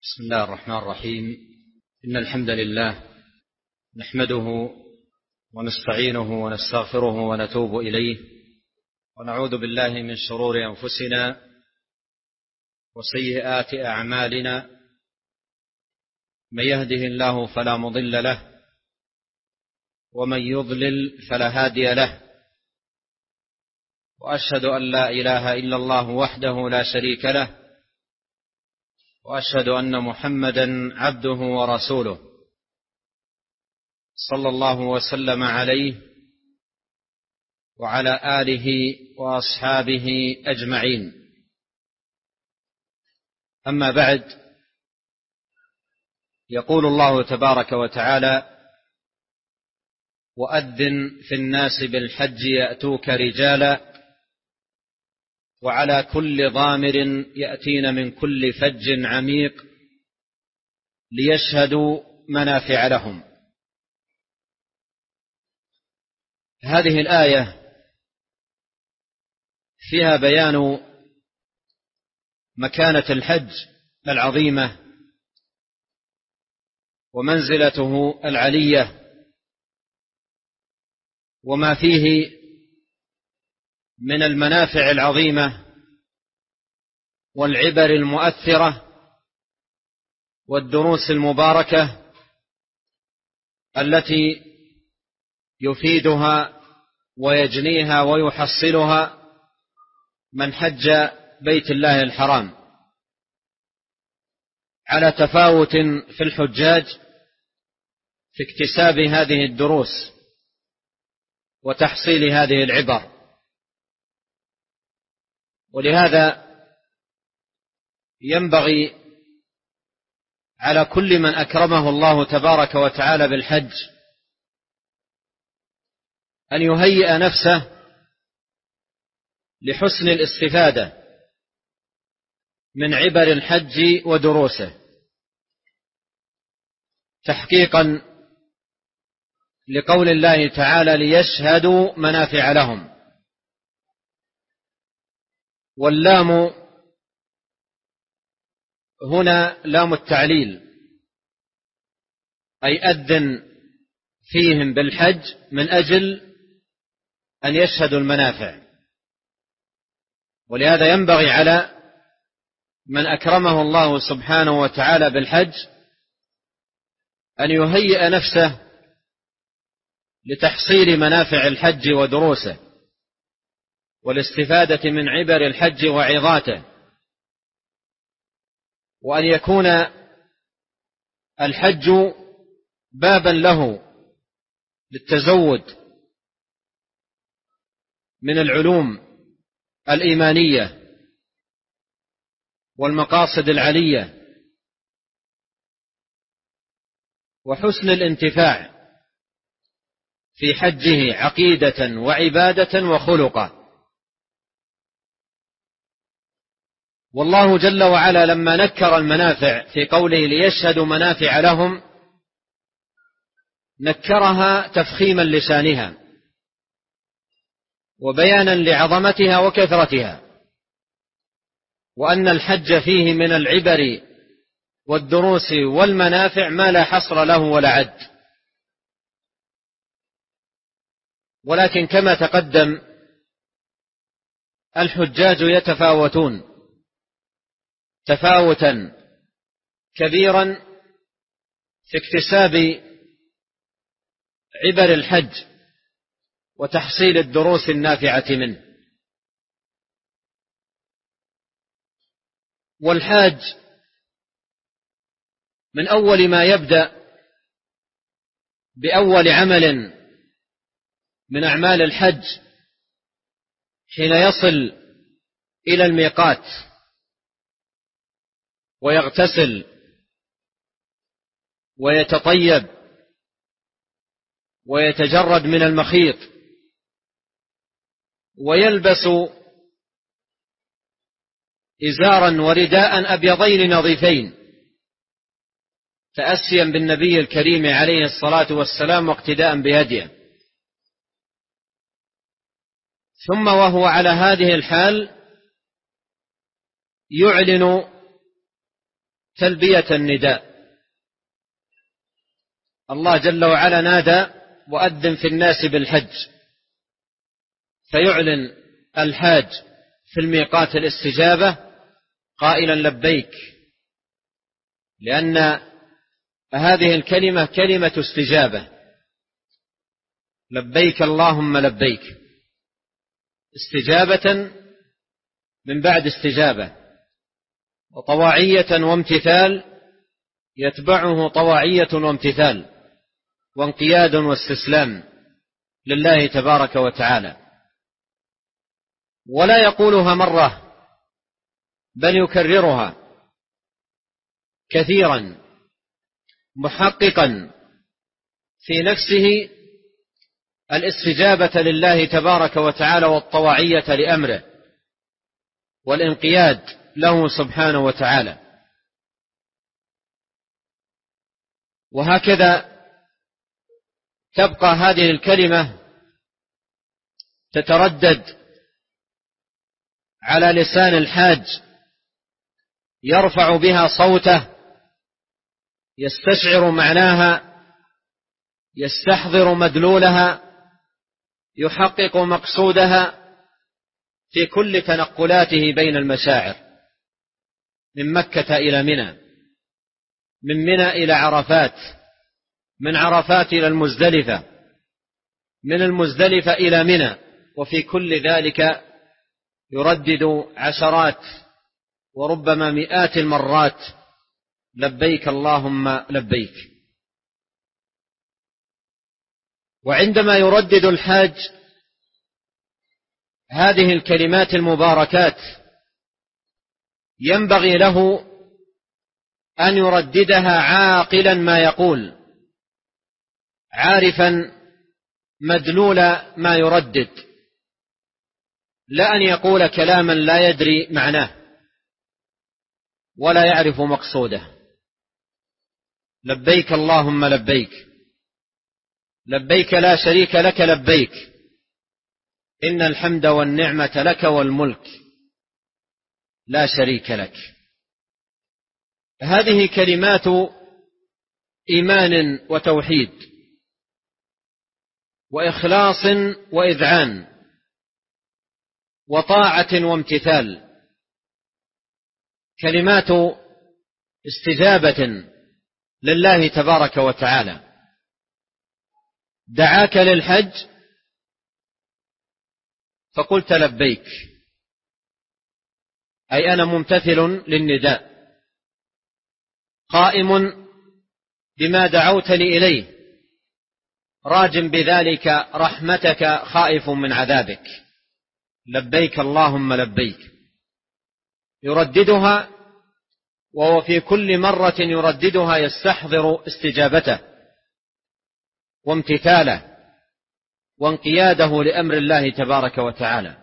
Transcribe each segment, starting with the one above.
بسم الله الرحمن الرحيم. إن الحمد لله نحمده ونستعينه ونستغفره ونتوب إليه، ونعوذ بالله من شرور أنفسنا وسيئات أعمالنا. من يهده الله فلا مضل له، ومن يضلل فلا هادي له، وأشهد أن لا إله إلا الله وحده لا شريك له، وأشهد أن محمدا عبده ورسوله صلى الله وسلم عليه وعلى آله وأصحابه أجمعين. أما بعد، يقول الله تبارك وتعالى: وأذن في الناس بالحج يأتوك رجالا وعلى كل ضامر يأتين من كل فج عميق ليشهدوا منافع لهم. هذه الآية فيها بيان مكانة الحج العظيمة ومنزلته العلية، وما فيه من المنافع العظيمة والعبر المؤثرة والدروس المباركة التي يفيدها ويجنيها ويحصلها من حج بيت الله الحرام، على تفاوت في الحجاج في اكتساب هذه الدروس وتحصيل هذه العبر. ولهذا ينبغي على كل من أكرمه الله تبارك وتعالى بالحج أن يهيئ نفسه لحسن الاستفادة من عبر الحج ودروسه، تحقيقا لقول الله تعالى: ليشهدوا منافع لهم. واللام هنا لام التعليل، أي أذن فيهم بالحج من أجل أن يشهدوا المنافع. ولهذا ينبغي على من أكرمه الله سبحانه وتعالى بالحج أن يهيئ نفسه لتحصيل منافع الحج ودروسه والاستفادة من عبر الحج وعظاته، وأن يكون الحج بابا له للتزود من العلوم الإيمانية والمقاصد العلية وحسن الانتفاع في حجه عقيدة وعبادة وخلقا. والله جل وعلا لما نكر المنافع في قوله ليشهدوا منافع لهم نكرها تفخيما لشانها وبيانا لعظمتها وكثرتها، وأن الحج فيه من العبر والدروس والمنافع ما لا حصر له ولا عد. ولكن كما تقدم الحجاج يتفاوتون تفاوتا كبيرا في اكتساب عبر الحج وتحصيل الدروس النافعة منه. والحاج من أول ما يبدأ بأول عمل من أعمال الحج حين يصل إلى الميقات ويغتسل ويتطيب ويتجرد من المخيط ويلبس إزارا ورداء أبيضين نظيفين تأسيا بالنبي الكريم عليه الصلاة والسلام واقتداء بهديه. ثم وهو على هذه الحال يعلن تلبية النداء. الله جل وعلا نادى: وأذن في الناس بالحج، فيعلن الحاج في الميقات الاستجابة قائلا لبيك، لأن هذه الكلمة كلمة استجابة. لبيك اللهم لبيك، استجابة من بعد استجابة، وطواعية وامتثال يتبعه طواعية وامتثال، وانقياد واستسلام لله تبارك وتعالى. ولا يقولها مرة بل يكررها كثيرا، محققا في نفسه الاستجابة لله تبارك وتعالى والطواعية لأمره والانقياد له سبحانه وتعالى. وهكذا تبقى هذه الكلمة تتردد على لسان الحاج، يرفع بها صوته، يستشعر معناها، يستحضر مدلولها، يحقق مقصودها في كل تنقلاته بين المشاعر، من مكة إلى منى، من منى إلى عرفات، من عرفات إلى المزدلفة، من المزدلفة إلى منى، وفي كل ذلك يردد عشرات وربما مئات المرات: لبيك اللهم لبيك. وعندما يردد الحاج هذه الكلمات المباركات ينبغي له أن يرددها عاقلا ما يقول، عارفا مدلول ما يردد، لا أن يقول كلاما لا يدري معناه ولا يعرف مقصوده. لبيك اللهم لبيك، لبيك لا شريك لك لبيك، إن الحمد والنعمة لك والملك لا شريك لك. هذه كلمات إيمان وتوحيد وإخلاص وإذعان وطاعة وامتثال، كلمات استجابة لله تبارك وتعالى. دعاك للحج فقلت لبيك، أي أنا ممتثل للنداء، قائم بما دعوتني إليه، راج بذلك رحمتك، خائف من عذابك. لبيك اللهم لبيك. يرددها، وهو في كل مرة يرددها يستحضر استجابته وامتثاله وانقياده لأمر الله تبارك وتعالى.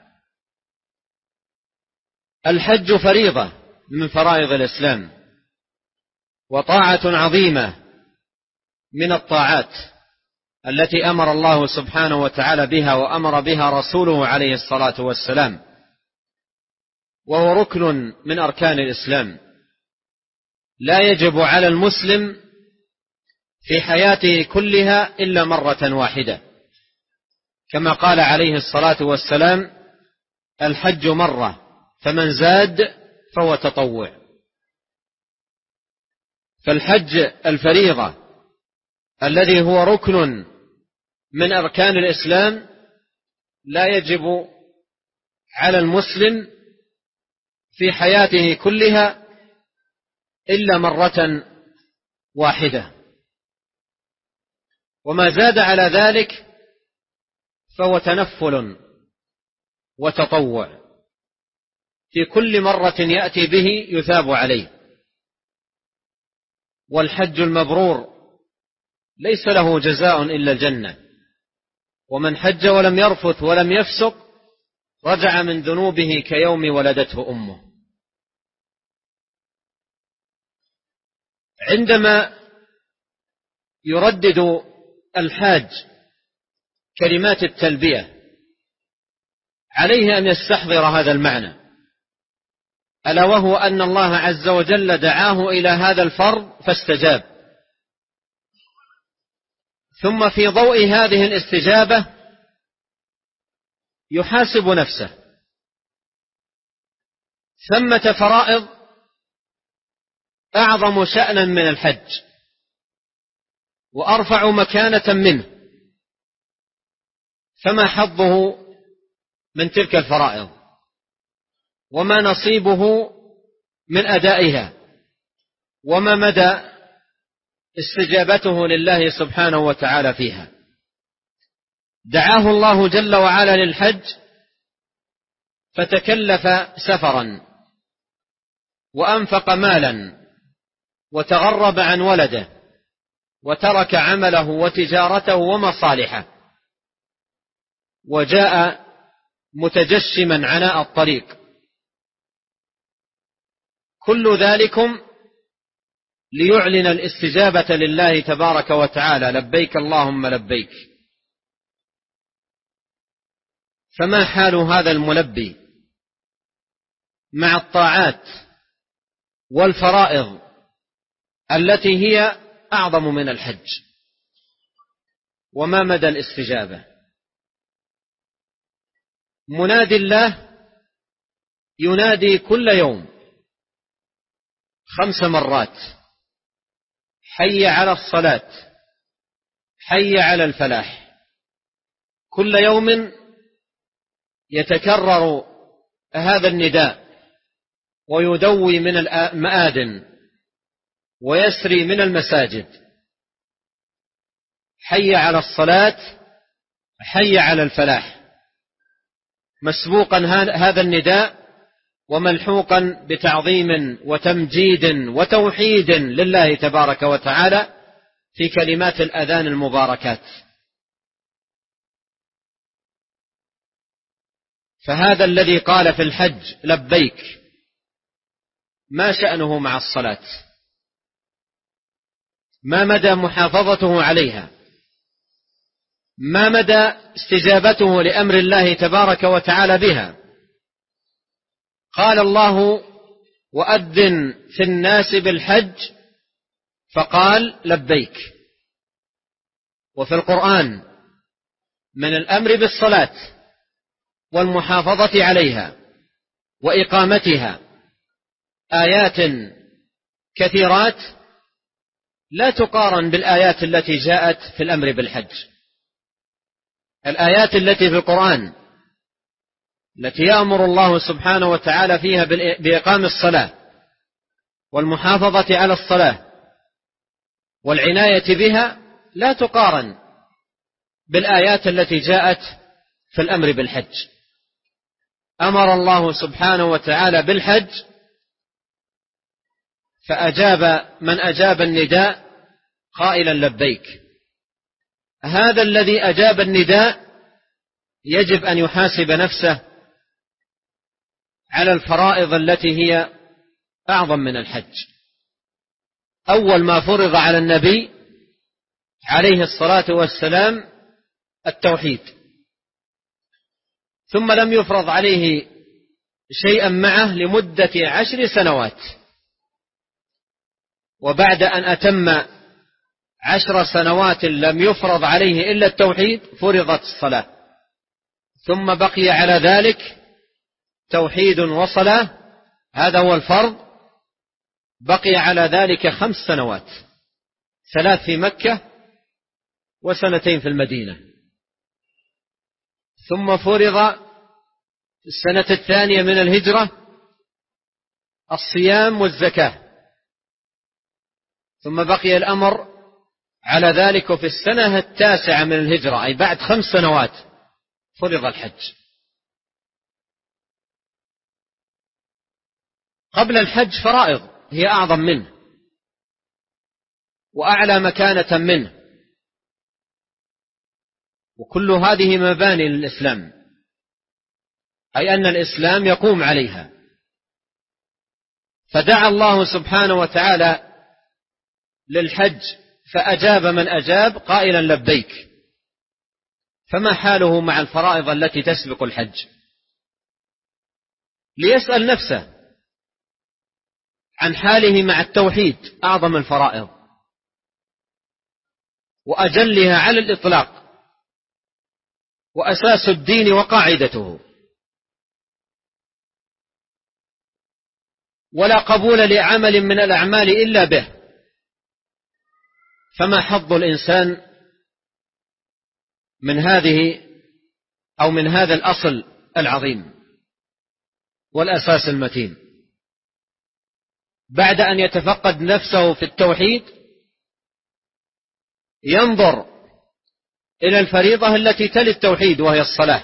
الحج فريضة من فرائض الإسلام، وطاعة عظيمة من الطاعات التي أمر الله سبحانه وتعالى بها وأمر بها رسوله عليه الصلاة والسلام، وهو ركن من أركان الإسلام، لا يجب على المسلم في حياته كلها إلا مرة واحدة، كما قال عليه الصلاة والسلام: الحج مرة فمن زاد فهو تطوع. فالحج الفريضة الذي هو ركن من أركان الإسلام لا يجب على المسلم في حياته كلها إلا مرة واحدة، وما زاد على ذلك فهو تنفل وتطوع، في كل مرة يأتي به يثاب عليه. والحج المبرور ليس له جزاء إلا الجنة، ومن حج ولم يرفث ولم يفسق رجع من ذنوبه كيوم ولدته أمه. عندما يردد الحاج كلمات التلبية عليه أن يستحضر هذا المعنى، ألا وهو أن الله عز وجل دعاه إلى هذا الفرض فاستجاب. ثم في ضوء هذه الاستجابة يحاسب نفسه. ثمة فرائض أعظم شأنا من الحج وأرفع مكانة منه، فما حظه من تلك الفرائض وما نصيبه من أدائها وما مدى استجابته لله سبحانه وتعالى فيها. دعاه الله جل وعلا للحج فتكلف سفرا وأنفق مالا وتغرب عن ولده وترك عمله وتجارته ومصالحه وجاء متجشما عناء الطريق. كل ذلكم ليعلن الاستجابة لله تبارك وتعالى: لبيك اللهم لبيك. فما حال هذا الملبي مع الطاعات والفرائض التي هي أعظم من الحج؟ وما مدى الاستجابة؟ منادي الله ينادي كل يوم 5 مرات: حي على الصلاة، حي على الفلاح. كل يوم يتكرر هذا النداء ويدوي من المآذن ويسري من المساجد: حي على الصلاة، حي على الفلاح، مسبوقا هذا النداء وملحوقا بتعظيم وتمجيد وتوحيد لله تبارك وتعالى في كلمات الأذان المباركات. فهذا الذي قال في الحج لبيك، ما شأنه مع الصلاة؟ ما مدى محافظته عليها؟ ما مدى استجابته لأمر الله تبارك وتعالى بها؟ قال الله: وأذن في الناس بالحج، فقال لبيك. وفي القرآن من الأمر بالصلاة والمحافظة عليها وإقامتها آيات كثيرات لا تقارن بالآيات التي جاءت في الأمر بالحج. الآيات التي في القرآن التي يأمر الله سبحانه وتعالى فيها بإقام الصلاة والمحافظة على الصلاة والعناية بها لا تقارن بالآيات التي جاءت في الأمر بالحج. أمر الله سبحانه وتعالى بالحج فأجاب من أجاب النداء قائلا لبيك. هذا الذي أجاب النداء يجب أن يحاسب نفسه على الفرائض التي هي أعظم من الحج. أول ما فرض على النبي عليه الصلاة والسلام التوحيد، ثم لم يفرض عليه شيئا معه لمدة 10 سنوات، وبعد أن أتم 10 سنوات لم يفرض عليه إلا التوحيد فرضت الصلاة، ثم بقي على ذلك توحيد وصلاة، هذا هو الفرض. بقي على ذلك 5 سنوات، 3 في مكة و2 في المدينة. ثم فرض في السنة 2 من الهجرة الصيام والزكاة، ثم بقي الأمر على ذلك. وفي السنة 9 من الهجرة أي بعد 5 سنوات فرض الحج. قبل الحج فرائض هي أعظم منه وأعلى مكانة منه، وكل هذه مباني للإسلام، أي أن الإسلام يقوم عليها. فدعا الله سبحانه وتعالى للحج فأجاب من أجاب قائلا لبيك. فما حاله مع الفرائض التي تسبق الحج؟ ليسأل نفسه عن حاله مع التوحيد أعظم الفرائض وأجلها على الإطلاق وأساس الدين وقاعدته، ولا قبول لعمل من الأعمال إلا به. فما حظ الإنسان من هذه أو من هذا الأصل العظيم والأساس المتين بعد أن يتفقد نفسه في التوحيد؟ ينظر إلى الفريضة التي تلي التوحيد وهي الصلاة،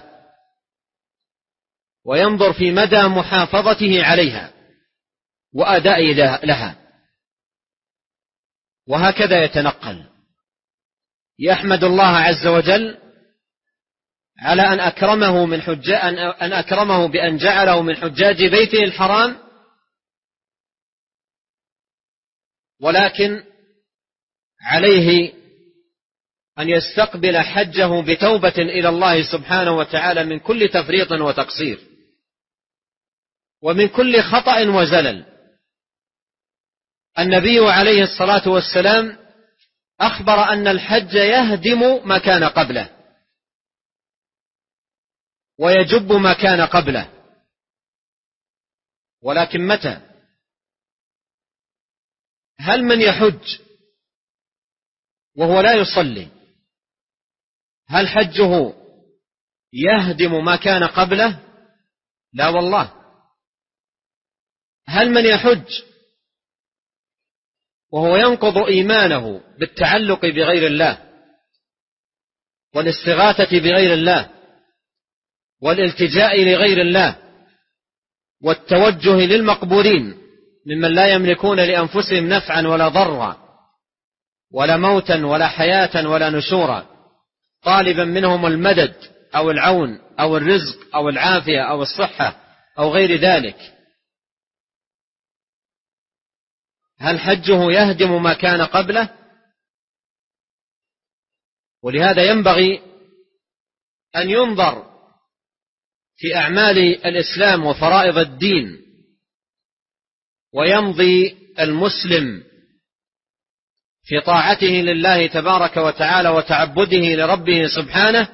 وينظر في مدى محافظته عليها وأداء لها، وهكذا يتنقل. يحمد الله عز وجل على أن أكرمه بأن جعله من حجاج بيته الحرام، ولكن عليه أن يستقبل حجه بتوبة إلى الله سبحانه وتعالى من كل تفريط وتقصير ومن كل خطأ وزلل. النبي عليه الصلاة والسلام أخبر أن الحج يهدم ما كان قبله ويجب ما كان قبله، ولكن متى؟ هل من يحج وهو لا يصلي هل حجه يهدم ما كان قبله؟ لا والله. هل من يحج وهو ينقض إيمانه بالتعلق بغير الله والاستغاثة بغير الله والالتجاء لغير الله والتوجه للمقبورين ممن لا يملكون لأنفسهم نفعا ولا ضرا ولا موتا ولا حياة ولا نشورا، طالبا منهم المدد أو العون أو الرزق أو العافية أو الصحة أو غير ذلك؟ هل حجه يهدم ما كان قبله؟ ولهذا ينبغي أن ينظر في أعمال الإسلام وفرائض الدين، ويمضي المسلم في طاعته لله تبارك وتعالى وتعبده لربه سبحانه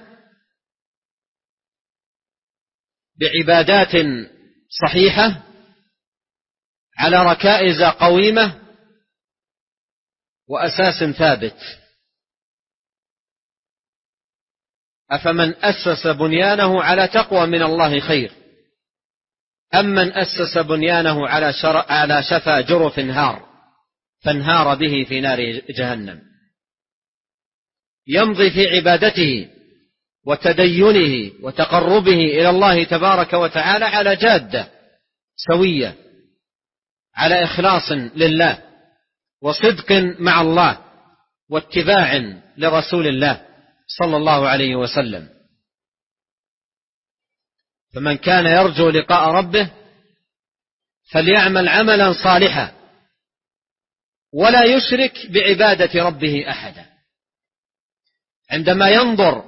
بعبادات صحيحة على ركائز قويمة وأساس ثابت. أفمن أسس بنيانه على تقوى من الله خير أم من أسس بنيانه على شفا جرف هار فانهار به في نار جهنم؟ يمضي في عبادته وتدينه وتقربه إلى الله تبارك وتعالى على جادة سوية، على إخلاص لله وصدق مع الله واتباع لرسول الله صلى الله عليه وسلم. فمن كان يرجو لقاء ربه فليعمل عملا صالحا ولا يشرك بعبادة ربه أحدا. عندما ينظر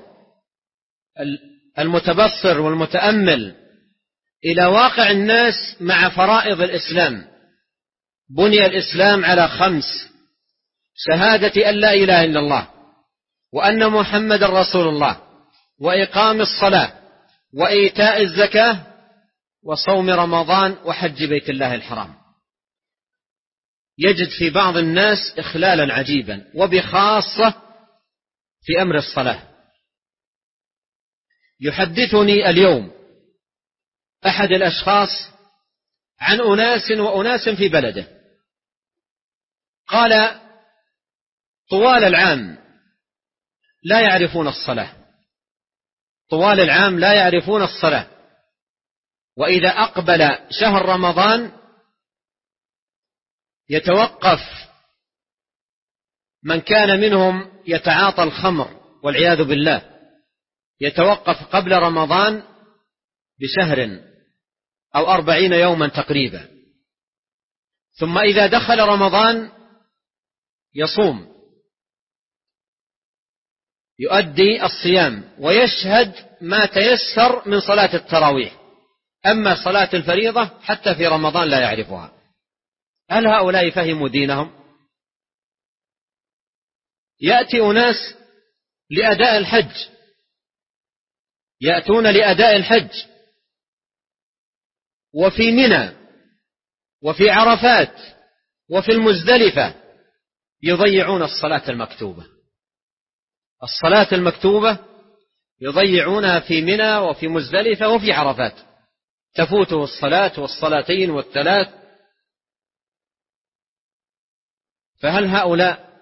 المتبصر والمتأمل إلى واقع الناس مع فرائض الإسلام، بني الإسلام على 5: شهادة أن لا إله إلا الله وأن محمد رسول الله وإقام الصلاة وإيتاء الزكاة وصوم رمضان وحج بيت الله الحرام. يجد في بعض الناس إخلالا عجيبا، وبخاصة في أمر الصلاة. يحدثني اليوم أحد الأشخاص عن أناس في بلده، قال: طوال العام لا يعرفون الصلاة، طوال العام لا يعرفون الصلاة، وإذا أقبل شهر رمضان يتوقف من كان منهم يتعاطى الخمر والعياذ بالله، يتوقف قبل رمضان بشهر أو 40 يوما تقريبا، ثم إذا دخل رمضان يصوم، يؤدي الصيام ويشهد ما تيسر من صلاة التراويح، أما صلاة الفريضة حتى في رمضان لا يعرفها. هل هؤلاء فهموا دينهم؟ يأتي أناس لأداء الحج، يأتون لأداء الحج وفي منى وفي عرفات وفي المزدلفة يضيعون الصلاة المكتوبة. الصلاة المكتوبة يضيعونها في منى وفي مزدلفة وفي عرفات، تفوته الصلاة والصلاتين والثلاث. فهل هؤلاء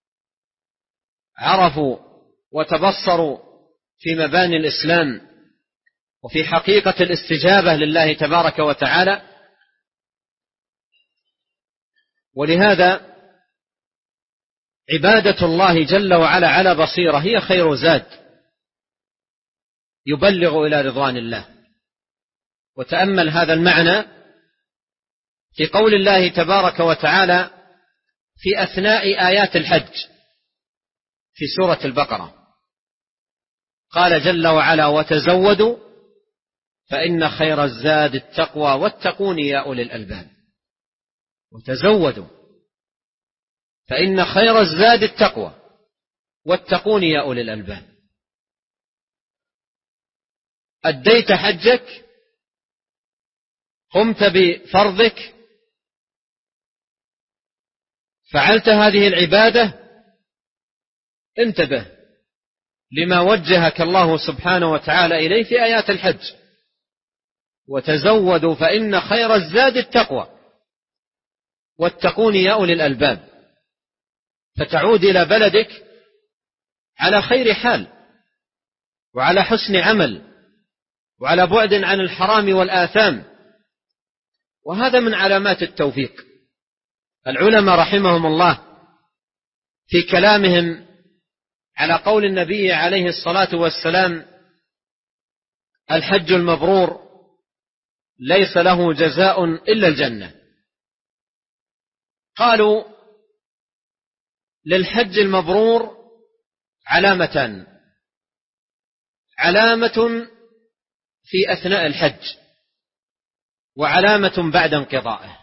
عرفوا وتبصروا في مباني الإسلام وفي حقيقة الاستجابة لله تبارك وتعالى؟ ولهذا عبادة الله جل وعلا على بصيرة هي خير زاد يبلغ إلى رضوان الله. وتأمل هذا المعنى في قول الله تبارك وتعالى في أثناء آيات الحج في سورة البقرة، قال جل وعلا: وتزودوا فإن خير الزاد التقوى واتقون يا أولي الألباب. وتزودوا فإن خير الزاد التقوى واتقون يا أولي الألباب. أديت حجك، قمت بفرضك، فعلت هذه العبادة، انتبه لما وجهك الله سبحانه وتعالى إليه في آيات الحج: وتزودوا فإن خير الزاد التقوى واتقون يا أولي الألباب. فتعود إلى بلدك على خير حال وعلى حسن عمل وعلى بعد عن الحرام والآثام، وهذا من علامات التوفيق. العلماء رحمهم الله في كلامهم على قول النبي عليه الصلاة والسلام: الحج المبرور ليس له جزاء إلا الجنة، قالوا للحج المبرور علامتان: علامة في أثناء الحج وعلامة بعد انقضائه.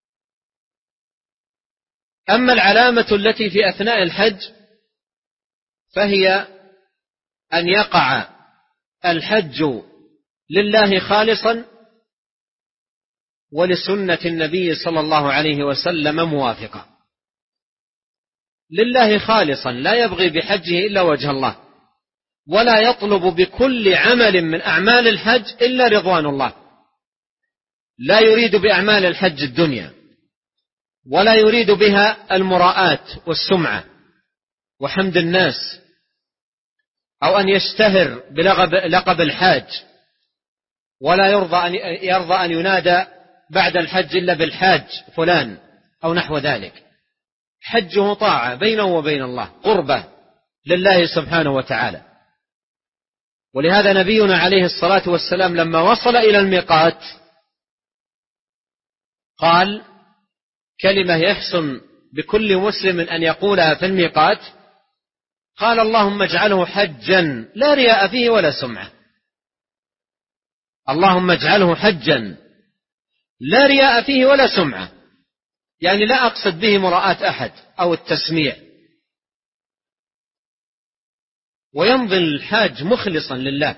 أما العلامة التي في أثناء الحج فهي أن يقع الحج لله خالصا ولسنة النبي صلى الله عليه وسلم موافقة، لله خالصا لا يبغي بحجه إلا وجه الله، ولا يطلب بكل عمل من أعمال الحج إلا رضوان الله. لا يريد بأعمال الحج الدنيا، ولا يريد بها المراءات والسمعة وحمد الناس، أو أن يشتهر بلقب الحاج، ولا يرضى أن ينادى بعد الحج إلا بالحاج فلان أو نحو ذلك. حجه طاعة بينه وبين الله، قربة لله سبحانه وتعالى. ولهذا نبينا عليه الصلاة والسلام لما وصل إلى الميقات قال كلمة يحسن بكل مسلم أن يقولها في الميقات، قال: اللهم اجعله حجا لا رياء فيه ولا سمعة. اللهم اجعله حجا لا رياء فيه ولا سمعة، يعني لا أقصد به مراءة أحد أو التسميع. ويمضي الحاج مخلصا لله،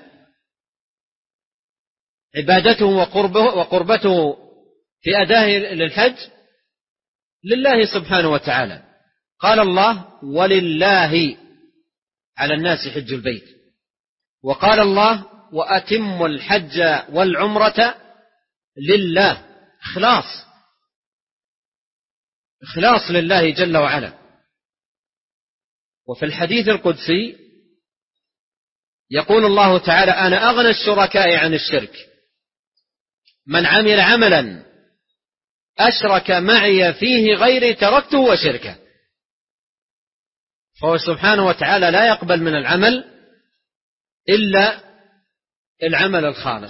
عبادته وقربته في أداه للحج لله سبحانه وتعالى. قال الله: ولله على الناس حج البيت. وقال الله: وأتموا الحج والعمرة لله. إخلاص لله جل وعلا. وفي الحديث القدسي يقول الله تعالى: أنا أغنى الشركاء عن الشرك، من عمل عملا أشرك معي فيه غيري تركته وشركه. فهو سبحانه وتعالى لا يقبل من العمل إلا العمل الخالص.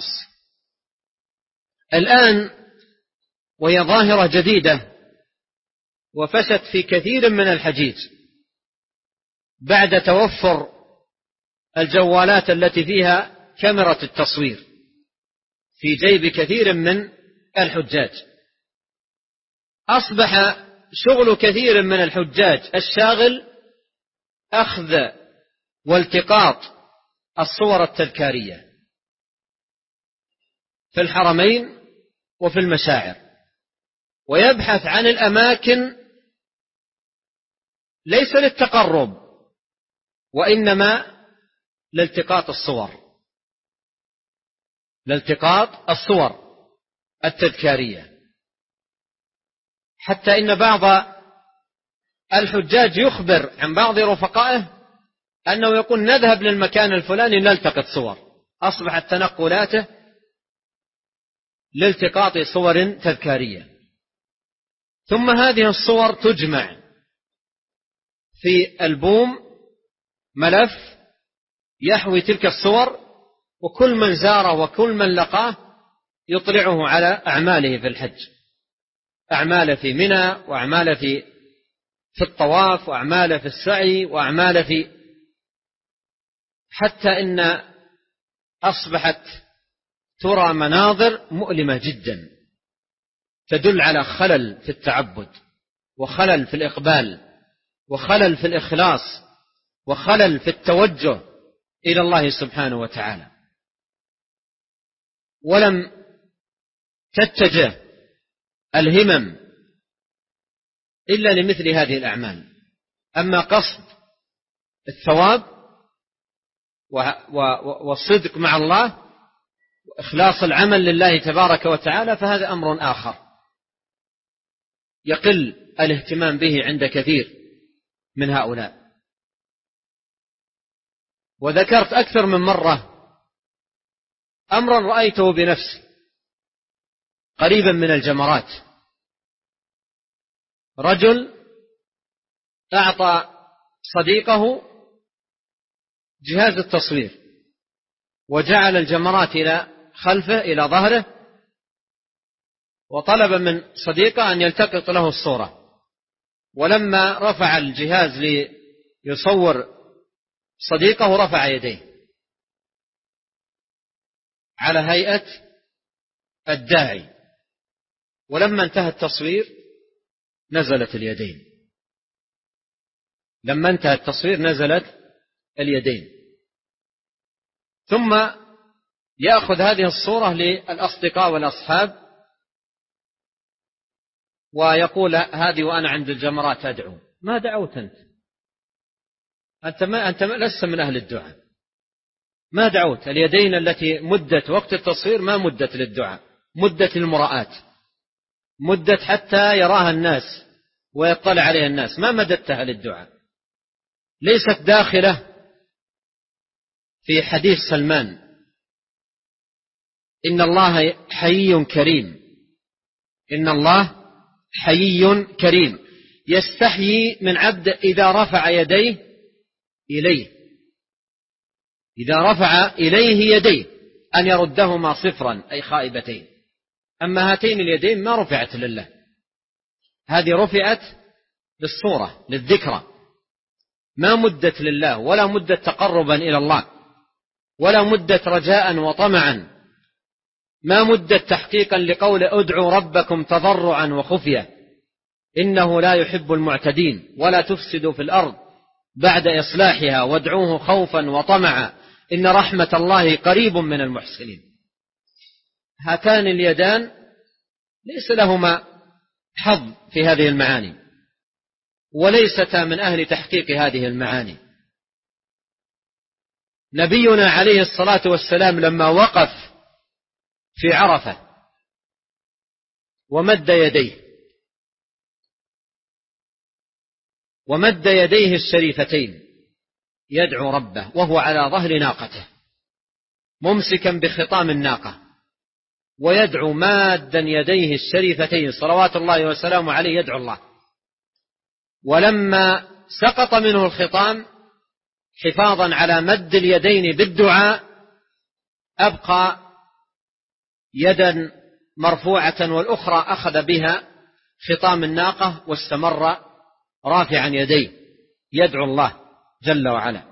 الآن وهي ظاهرة جديدة وفشت في كثير من الحجيج بعد توفر الجوالات التي فيها كاميرا التصوير في جيب كثير من الحجاج. أصبح شغل كثير من الحجاج الشاغل أخذ والتقاط الصور التذكارية في الحرمين وفي المشاعر، ويبحث عن الأماكن ليس للتقرب وإنما لالتقاط الصور التذكارية، حتى إن بعض الحجاج يخبر عن بعض رفقائه أنه يقول نذهب للمكان الفلاني نلتقط صور. أصبحت تنقلاته لالتقاط صور تذكارية. ثم هذه الصور تجمع في ألبوم ملف يحوي تلك الصور، وكل من زاره وكل من لقاه يطلعه على أعماله في الحج، أعماله في منى، وأعماله في الطواف، وأعماله في السعي، وأعماله حتى إن أصبحت ترى مناظر مؤلمة جدا تدل على خلل في التعبد، وخلل في الإقبال، وخلل في الإخلاص، وخلل في التوجه إلى الله سبحانه وتعالى. ولم تتجه الهمم إلا لمثل هذه الأعمال. أما قصد الثواب والصدق مع الله وإخلاص العمل لله تبارك وتعالى فهذا أمر آخر يقل الاهتمام به عند كثير من هؤلاء. وذكرت أكثر من مرة أمرا رأيته بنفسي قريبا من الجمرات. رجل أعطى صديقه جهاز التصوير وجعل الجمرات إلى خلفه إلى ظهره، وطلب من صديقه أن يلتقط له الصورة. ولما رفع الجهاز ليصور صديقه رفع يديه على هيئة الداعي، ولما انتهى التصوير نزلت اليدين. لما انتهى التصوير نزلت اليدين. ثم يأخذ هذه الصورة للأصدقاء والأصحاب ويقول هذه وأنا عند الجمرات أدعو. ما دعوت أنت لست من أهل الدعاء، ما دعوت. اليدين التي مدت وقت التصوير ما مدت للدعاء، مدت للمراءات، مدت حتى يراها الناس ويطلع عليها الناس، ما مددتها للدعاء. ليست داخلة في حديث سلمان إن الله حيي كريم، إن الله حيي كريم يستحيي من عبد إذا رفع يديه إليه، إذا رفع إليه يديه أن يردهما صفرا أي خائبتين. أما هاتين اليدين ما رفعت لله، هذه رفعت للصورة للذكرى، ما مدت لله ولا مدت تقربا إلى الله ولا مدت رجاء وطمعا، ما مدت تحقيقا لقول ادعوا ربكم تضرعا وخفية إنه لا يحب المعتدين ولا تفسدوا في الأرض بعد إصلاحها وادعوه خوفا وطمعا إن رحمة الله قريب من المحسنين. هاتان اليدان ليس لهما حظ في هذه المعاني وليستا من أهل تحقيق هذه المعاني. نبينا عليه الصلاة والسلام لما وقف في عرفة ومد يديه الشريفتين يدعو ربه وهو على ظهر ناقته ممسكا بخطام الناقة ويدعو مادا يديه الشريفتين صلوات الله وسلامه عليه يدعو الله. ولما سقط منه الخطام حفاظا على مد اليدين بالدعاء أبقى يدا مرفوعة والأخرى أخذ بها خطام الناقة واستمر رافعا يديه يدعو الله جل وعلا.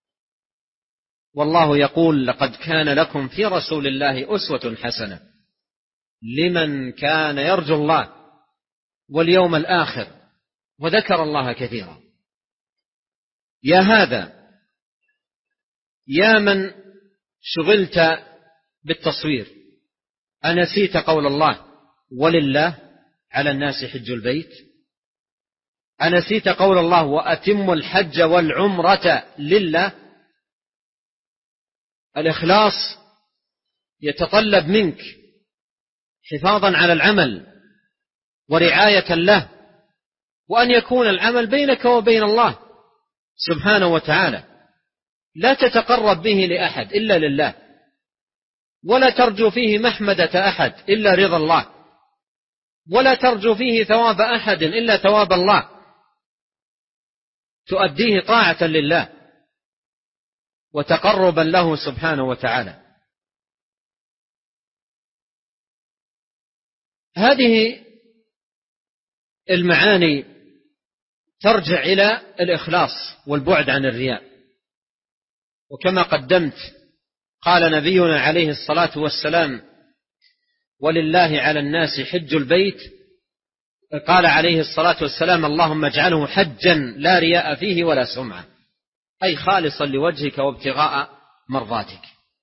والله يقول لقد كان لكم في رسول الله أسوة حسنة لمن كان يرجو الله واليوم الآخر وذكر الله كثيرا. يا هذا، يا من شغلت بالتصوير، أنسيت قول الله ولله على الناس حج البيت؟ أنسيت قول الله وأتموا الحج والعمرة لله؟ الإخلاص يتطلب منك حفاظا على العمل ورعاية له، وأن يكون العمل بينك وبين الله سبحانه وتعالى، لا تتقرب به لأحد إلا لله، ولا ترجو فيه محمدة أحد إلا رضا الله، ولا ترجو فيه ثواب أحد إلا ثواب الله، تؤديه طاعة لله وتقربا له سبحانه وتعالى. هذه المعاني ترجع إلى الإخلاص والبعد عن الرياء. وكما قدمت قال نبينا عليه الصلاة والسلام ولله على الناس حج البيت، قال عليه الصلاة والسلام اللهم اجعله حجا لا رياء فيه ولا سمعة، أي خالصا لوجهك وابتغاء مرضاتك.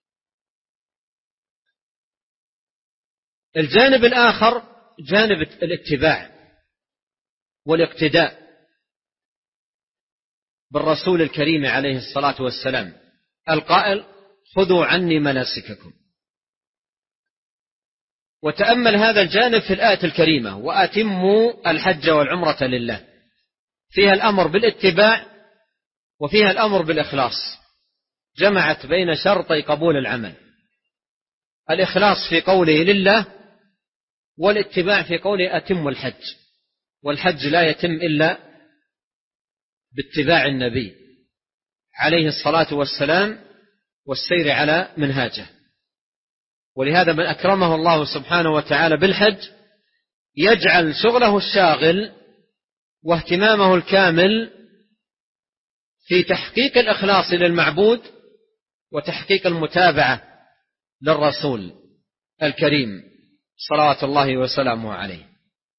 الجانب الآخر جانب الاتباع والاقتداء بالرسول الكريم عليه الصلاة والسلام القائل خذوا عني مناسككم. وتأمل هذا الجانب في الآية الكريمة وأتموا الحج والعمرة لله، فيها الأمر بالاتباع وفيها الأمر بالإخلاص، جمعت بين شرطي قبول العمل، الإخلاص في قوله لله، والاتباع في قوله أتموا الحج. والحج لا يتم إلا باتباع النبي عليه الصلاة والسلام والسير على منهاجه. ولهذا من أكرمه الله سبحانه وتعالى بالحج يجعل شغله الشاغل واهتمامه الكامل في تحقيق الإخلاص للمعبود وتحقيق المتابعة للرسول الكريم صلوات الله وسلامه عليه.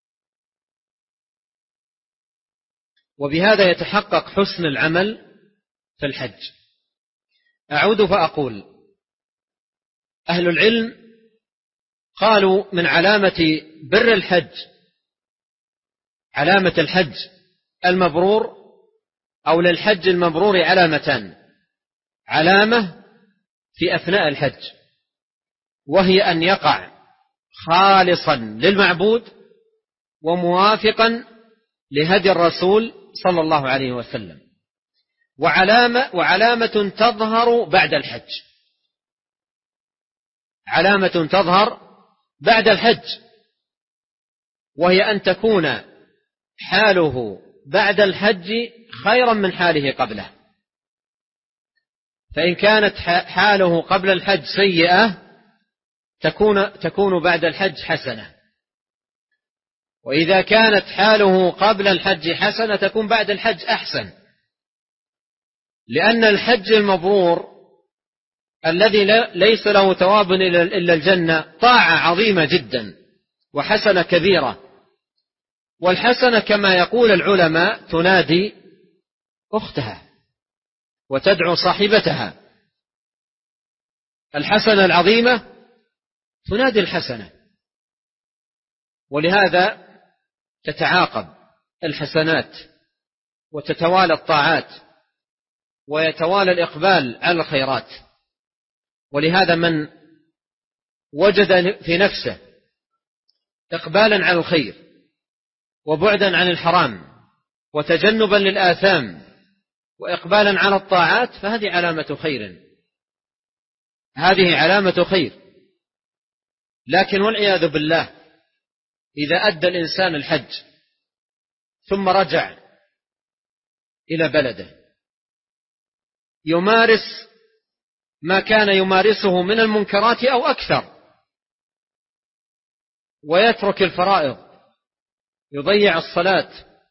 وبهذا يتحقق حسن العمل في الحج. أعود فأقول أهل العلم قالوا من علامة بر الحج، علامة الحج المبرور أو للحج المبرور علامتان: علامة في أثناء الحج وهي أن يقع خالصا للمعبود وموافقا لهدي الرسول صلى الله عليه وسلم، وعلامة تظهر بعد الحج، علامة تظهر بعد الحج وهي أن تكون حاله بعد الحج خيرا من حاله قبله. فإن كانت حاله قبل الحج سيئة تكون بعد الحج حسنة، وإذا كانت حاله قبل الحج حسنة تكون بعد الحج أحسن، لأن الحج المبرور الذي ليس له ثواب إلا الجنة طاعة عظيمة جدا وحسنة كبيرة. والحسنة كما يقول العلماء تنادي أختها وتدعو صاحبتها، الحسنة العظيمة تنادي الحسنة، ولهذا تتعاقب الحسنات وتتوالى الطاعات ويتوالى الإقبال على الخيرات. ولهذا من وجد في نفسه إقبالا على الخير وبعدا عن الحرام وتجنبا للآثام وإقبالا على الطاعات فهذه علامة خير، هذه علامة خير. لكن والعياذ بالله إذا أدى الإنسان الحج ثم رجع إلى بلده يمارس ما كان يمارسه من المنكرات أو أكثر ويترك الفرائض، يضيع الصلاة،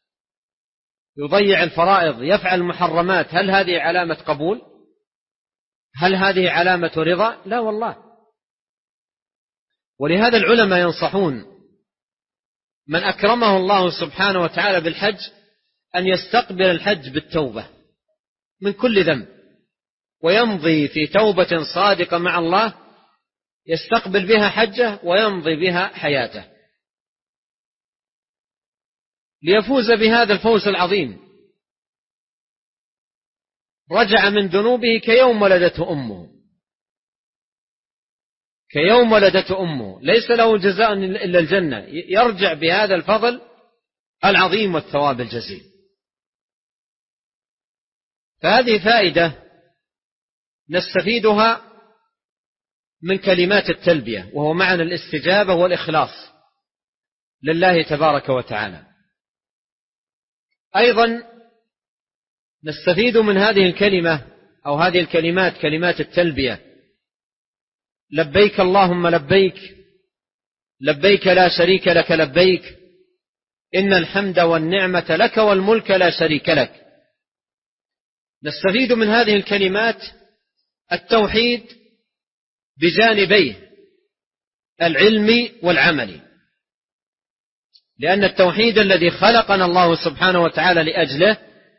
يضيع الفرائض، يفعل المحرمات، هل هذه علامة قبول؟ هل هذه علامة رضا؟ لا والله. ولهذا العلماء ينصحون من أكرمه الله سبحانه وتعالى بالحج أن يستقبل الحج بالتوبة من كل ذنب، ويمضي في توبة صادقة مع الله يستقبل بها حجه ويمضي بها حياته ليفوز بهذا الفوز العظيم. رجع من ذنوبه كيوم ولدته أمه، كيوم ولدته أمه، ليس له جزاء إلا الجنة، يرجع بهذا الفضل العظيم والثواب الجزيل. فهذه فائدة نستفيدها من كلمات التلبية، وهو معنى الاستجابة والإخلاص لله تبارك وتعالى. أيضا نستفيد من هذه الكلمة أو هذه الكلمات، كلمات التلبية: لبيك اللهم لبيك، لبيك لا شريك لك لبيك، إن الحمد والنعمة لك والملك لا شريك لك. نستفيد من هذه الكلمات التوحيد بجانبيه العلمي والعملي، لأن التوحيد الذي خلقنا الله سبحانه وتعالى لأجله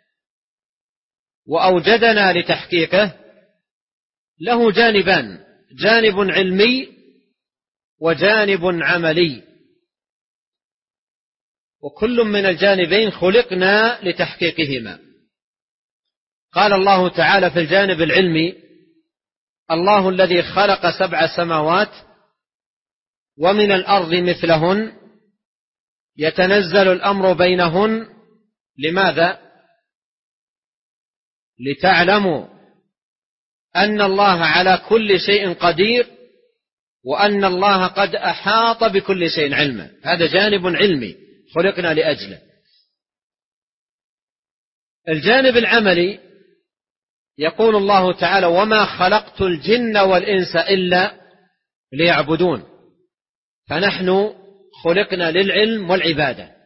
وأوجدنا لتحقيقه له جانبان: جانب علمي وجانب عملي، وكل من الجانبين خلقنا لتحقيقهما. قال الله تعالى في الجانب العلمي: الله الذي خلق 7 سماوات ومن الأرض مثلهن يتنزل الأمر بينهن. لماذا؟ لتعلموا أن الله على كل شيء قدير وأن الله قد أحاط بكل شيء علما. هذا جانب علمي خلقنا لأجله. الجانب العملي يقول الله تعالى: وما خلقت الجن والإنس إلا ليعبدون. فنحن خلقنا للعلم والعبادة.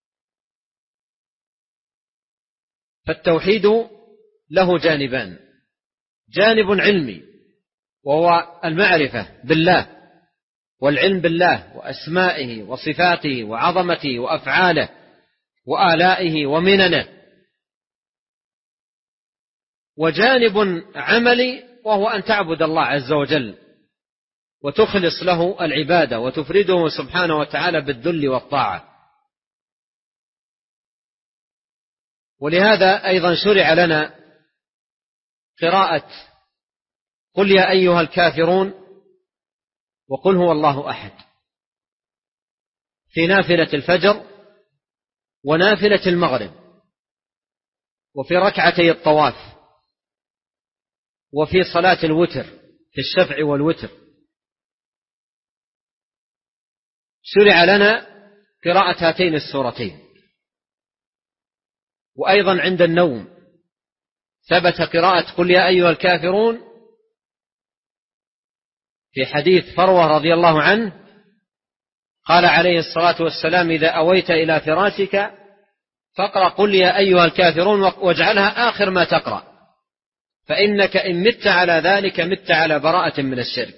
فالتوحيد له جانبان: جانب علمي وهو المعرفة بالله والعلم بالله وأسمائه وصفاته وعظمته وأفعاله وآلائه ومننه، وجانب عملي وهو أن تعبد الله عز وجل وتخلص له العبادة وتفرده سبحانه وتعالى بالذل والطاعة. ولهذا أيضا شرع لنا قراءة قل يا أيها الكافرون وقل هو الله أحد في نافلة الفجر ونافلة المغرب وفي ركعتي الطواف وفي صلاة الوتر في الشفع والوتر. شرع لنا قراءة هاتين السورتين. وأيضا عند النوم ثبت قراءة قل يا أيها الكافرون في حديث فروة رضي الله عنه قال عليه الصلاة والسلام: إذا أويت إلى فراشك فاقرأ قل يا أيها الكافرون واجعلها آخر ما تقرأ، فإنك إن مت على ذلك مت على براءة من الشرك.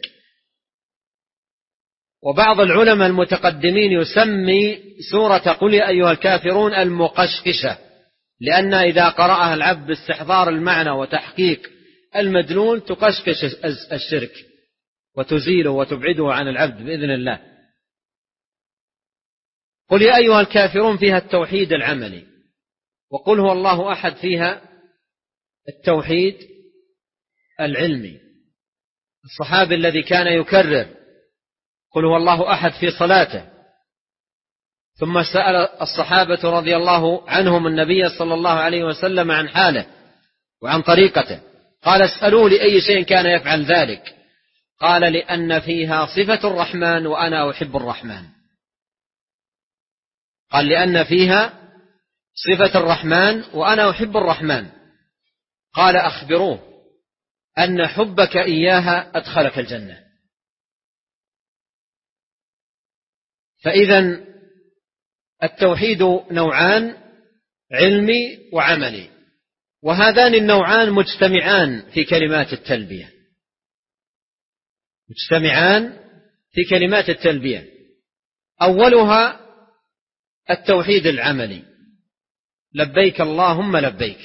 وبعض العلماء المتقدمين يسمي سورة قل يا أيها الكافرون المقشقشة، لأن إذا قرأها العبد باستحضار المعنى وتحقيق المدلول تقشقش الشرك وتزيله وتبعده عن العبد بإذن الله. قل يا أيها الكافرون فيها التوحيد العملي، وقل هو الله أحد فيها التوحيد العلمي. الصحابي الذي كان يكرر قل هو الله أحد في صلاته، ثم سأل الصحابة رضي الله عنهم النبي صلى الله عليه وسلم عن حاله وعن طريقته، قال: اسألوا لأي شيء كان يفعل ذلك؟ قال: لأن فيها صفة الرحمن وأنا أحب الرحمن. قال: لأن فيها صفة الرحمن وأنا أحب الرحمن. قال: أخبروه أن حبك إياها أدخلك الجنة. فإذا التوحيد نوعان: علمي وعملي، وهذان النوعان مجتمعان في كلمات التلبية، مجتمعان في كلمات التلبية. أولها التوحيد العملي: لبيك اللهم لبيك،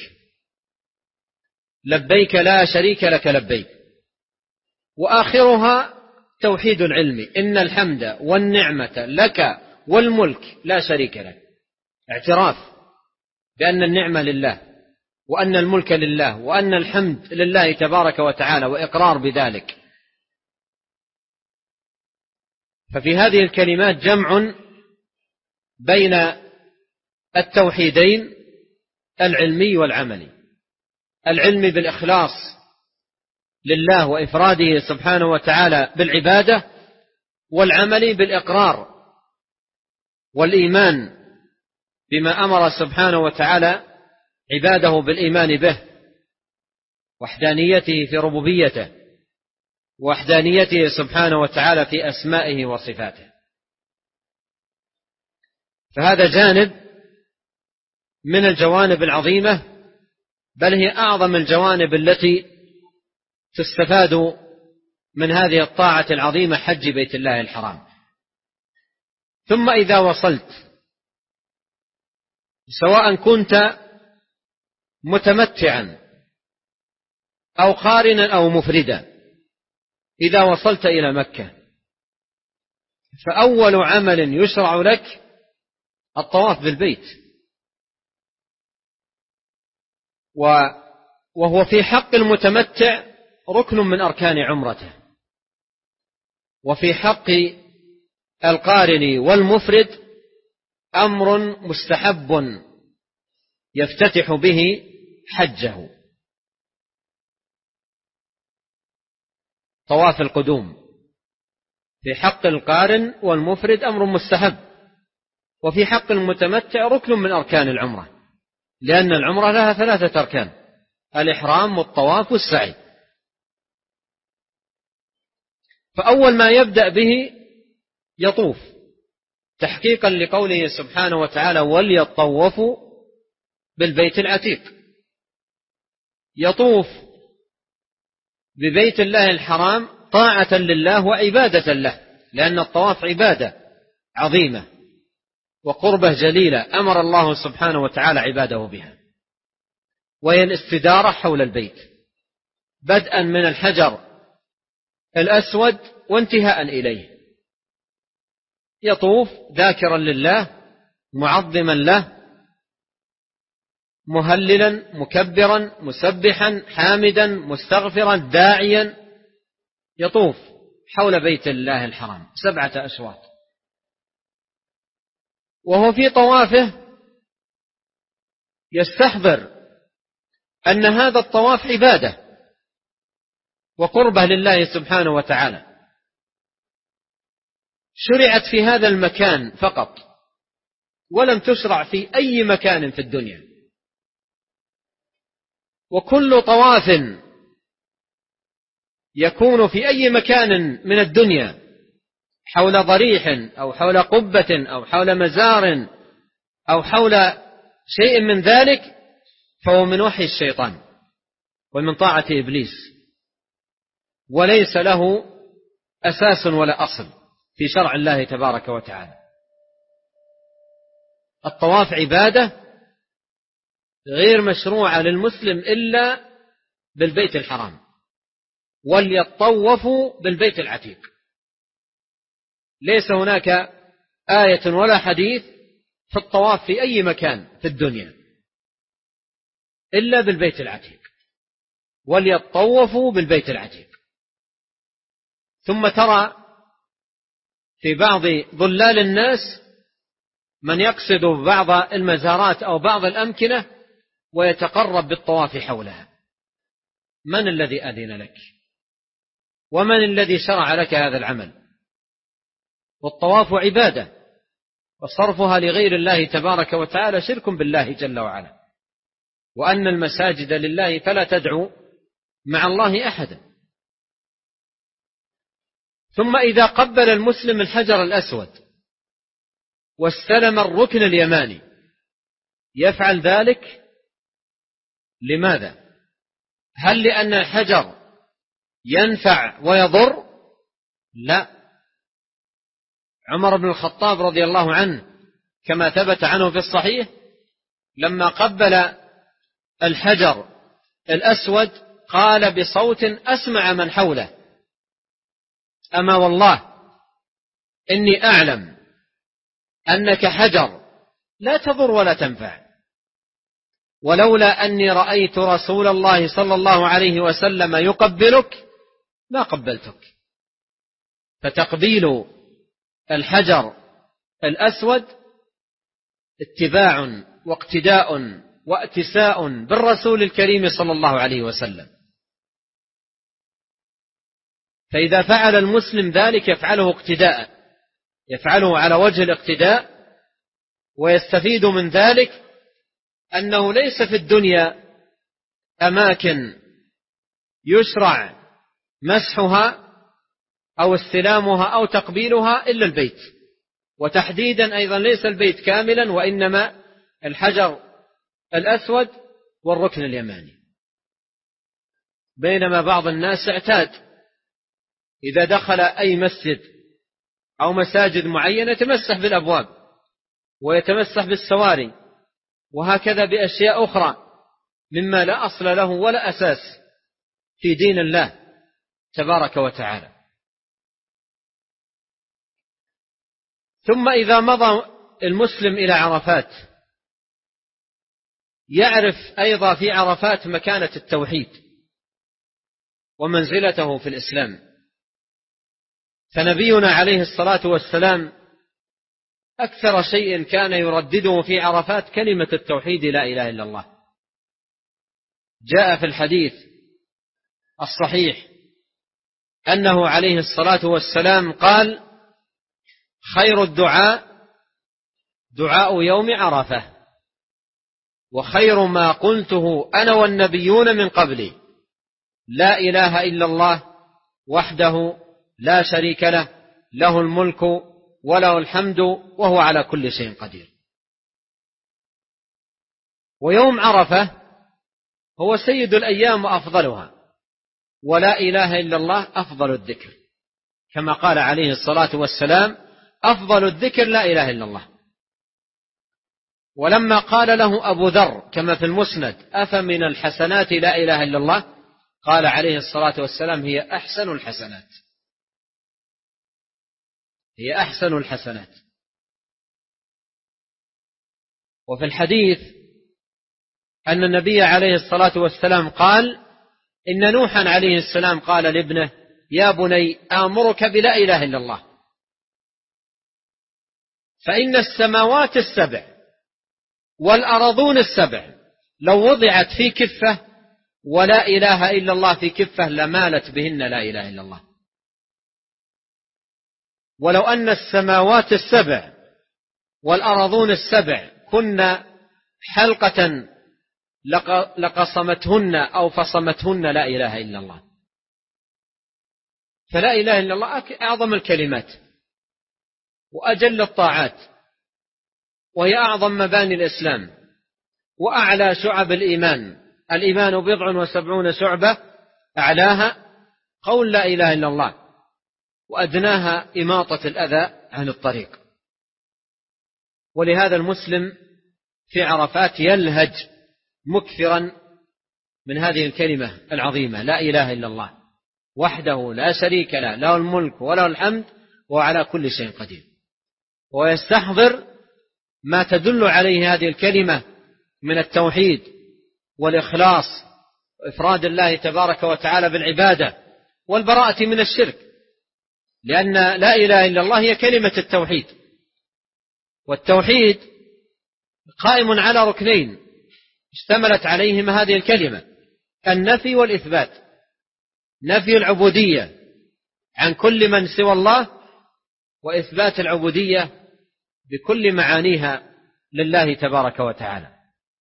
لبيك لا شريك لك لبيك. وآخرها توحيد علمي: إن الحمد والنعمة لك والملك لا شريك لك. اعتراف بأن النعمة لله، وأن الملك لله، وأن الحمد لله تبارك وتعالى، وإقرار بذلك. ففي هذه الكلمات جمع بين التوحيدين: العلمي والعملي. العلم بالإخلاص لله وإفراده سبحانه وتعالى بالعبادة، والعملي بالإقرار والإيمان بما أمر سبحانه وتعالى عباده بالإيمان به، وحدانيته في ربوبيته، وحدانيته سبحانه وتعالى في أسمائه وصفاته. فهذا جانب من الجوانب العظيمة، بل هي أعظم الجوانب التي تستفاد من هذه الطاعة العظيمة: حج بيت الله الحرام. ثم إذا وصلت، سواء كنت متمتعا أو قارنا أو مفردا، إذا وصلت إلى مكة فأول عمل يشرع لك الطواف بالبيت، وهو في حق المتمتع ركن من أركان عمرته، وفي حق القارن والمفرد أمر مستحب يفتتح به حجه: طواف القدوم. في حق القارن والمفرد أمر مستحب، وفي حق المتمتع ركن من أركان العمرة، لأن العمرة لها 3 أركان: الإحرام والطواف والسعي. فأول ما يبدأ به يطوف، تحقيقا لقوله سبحانه وتعالى: وليطوفوا بالبيت العتيق. يطوف ببيت الله الحرام طاعة لله وعبادة له، لأن الطواف عبادة عظيمة وقربة جليلة أمر الله سبحانه وتعالى عباده بها، وهي الاستدارة حول البيت، بدءا من الحجر الأسود وانتهاء إليه. يطوف ذاكرا لله، معظما له، مهللا مكبرا مسبحا حامدا مستغفرا داعيا، يطوف حول بيت الله الحرام 7 أشواط. وهو في طوافه يستحضر أن هذا الطواف عبادة وقربة لله سبحانه وتعالى، شرعت في هذا المكان فقط، ولم تشرع في أي مكان في الدنيا. وكل طواف يكون في أي مكان من الدنيا حول ضريح أو حول قبة أو حول مزار أو حول شيء من ذلك فهو من وحي الشيطان ومن طاعة إبليس، وليس له أساس ولا أصل في شرع الله تبارك وتعالى. الطواف عبادة غير مشروعة للمسلم إلا بالبيت الحرام: وليطوفوا بالبيت العتيق. ليس هناك آية ولا حديث في الطواف في أي مكان في الدنيا إلا بالبيت العتيق: وليطوفوا بالبيت العتيق. ثم ترى في بعض ضلال الناس من يقصد بعض المزارات أو بعض الأمكنة ويتقرب بالطواف حولها. من الذي أذن لك؟ ومن الذي شرع لك هذا العمل؟ والطواف عبادة، وصرفها لغير الله تبارك وتعالى شرك بالله جل وعلا، وأن المساجد لله فلا تدعوا مع الله أحدا. ثم إذا قبل المسلم الحجر الأسود واستلم الركن اليماني يفعل ذلك لماذا؟ هل لأن الحجر ينفع ويضر؟ لا. عمر بن الخطاب رضي الله عنه كما ثبت عنه في الصحيح لما قبل الحجر الأسود قال بصوت أسمع من حوله: أما والله إني أعلم أنك حجر لا تضر ولا تنفع، ولولا أني رأيت رسول الله صلى الله عليه وسلم يقبلك ما قبلتك. فتقبيل الحجر الأسود اتباع واقتداء واتساء بالرسول الكريم صلى الله عليه وسلم. فإذا فعل المسلم ذلك يفعله اقتداء، يفعله على وجه الاقتداء، ويستفيد من ذلك أنه ليس في الدنيا أماكن يشرع مسحها أو استلامها أو تقبيلها إلا البيت، وتحديدا أيضا ليس البيت كاملا، وإنما الحجر الأسود والركن اليماني. بينما بعض الناس اعتاد إذا دخل أي مسجد أو مساجد معينة يتمسح بالأبواب ويتمسح بالسواري، وهكذا بأشياء أخرى مما لا أصل له ولا أساس في دين الله تبارك وتعالى. ثم إذا مضى المسلم إلى عرفات يعرف أيضا في عرفات مكانة التوحيد ومنزلته في الإسلام. فنبينا عليه الصلاة والسلام أكثر شيء كان يردده في عرفات كلمة التوحيد لا إله إلا الله. جاء في الحديث الصحيح أنه عليه الصلاة والسلام قال: خير الدعاء دعاء يوم عرفة، وخير ما قلته أنا والنبيون من قبلي لا إله إلا الله وحده لا شريك له، له الملك وله الحمد وهو على كل شيء قدير. ويوم عرفة هو سيد الأيام وأفضلها، ولا إله إلا الله أفضل الذكر، كما قال عليه الصلاة والسلام: أفضل الذكر لا إله إلا الله. ولما قال له أبو ذر كما في المسند: أفمن الحسنات لا إله إلا الله، قال عليه الصلاة والسلام: هي أحسن الحسنات، هي أحسن الحسنات. وفي الحديث أن النبي عليه الصلاة والسلام قال: إن نوحا عليه السلام قال لابنه: يا بني آمرك بلا إله إلا الله، فإن السماوات السبع والأرضون السبع لو وضعت في كفة ولا إله إلا الله في كفة لمالت بهن لا إله إلا الله. ولو أن السماوات السبع والأرضون السبع كن حلقة لقصمتهن أو فصمتهن لا إله إلا الله. فلا إله إلا الله أعظم الكلمات وأجل الطاعات، وهي أعظم مباني الإسلام وأعلى شعب الإيمان. الإيمان 77 شعبة، أعلاها قول لا إله إلا الله، وأدناها إماطة الأذى عن الطريق. ولهذا المسلم في عرفات يلهج مكثرا من هذه الكلمة العظيمة لا إله إلا الله وحده لا شريك له، له الملك وله الحمد وعلى كل شيء قدير، ويستحضر ما تدل عليه هذه الكلمة من التوحيد والإخلاص وإفراد الله تبارك وتعالى بالعبادة والبراءة من الشرك، لأن لا إله إلا الله هي كلمة التوحيد. والتوحيد قائم على ركنين اشتملت عليهما هذه الكلمة: النفي والإثبات. نفي العبودية عن كل من سوى الله، وإثبات العبودية بكل معانيها لله تبارك وتعالى.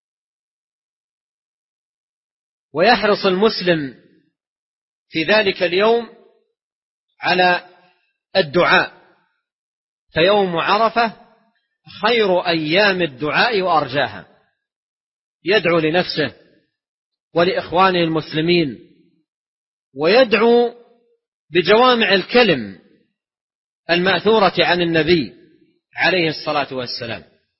ويحرص المسلم في ذلك اليوم على الدعاء، فيوم عرفة خير أيام الدعاء وأرجاها. يدعو لنفسه ولإخوانه المسلمين، ويدعو بجوامع الكلم المأثورة عن النبي عليه الصلاة والسلام.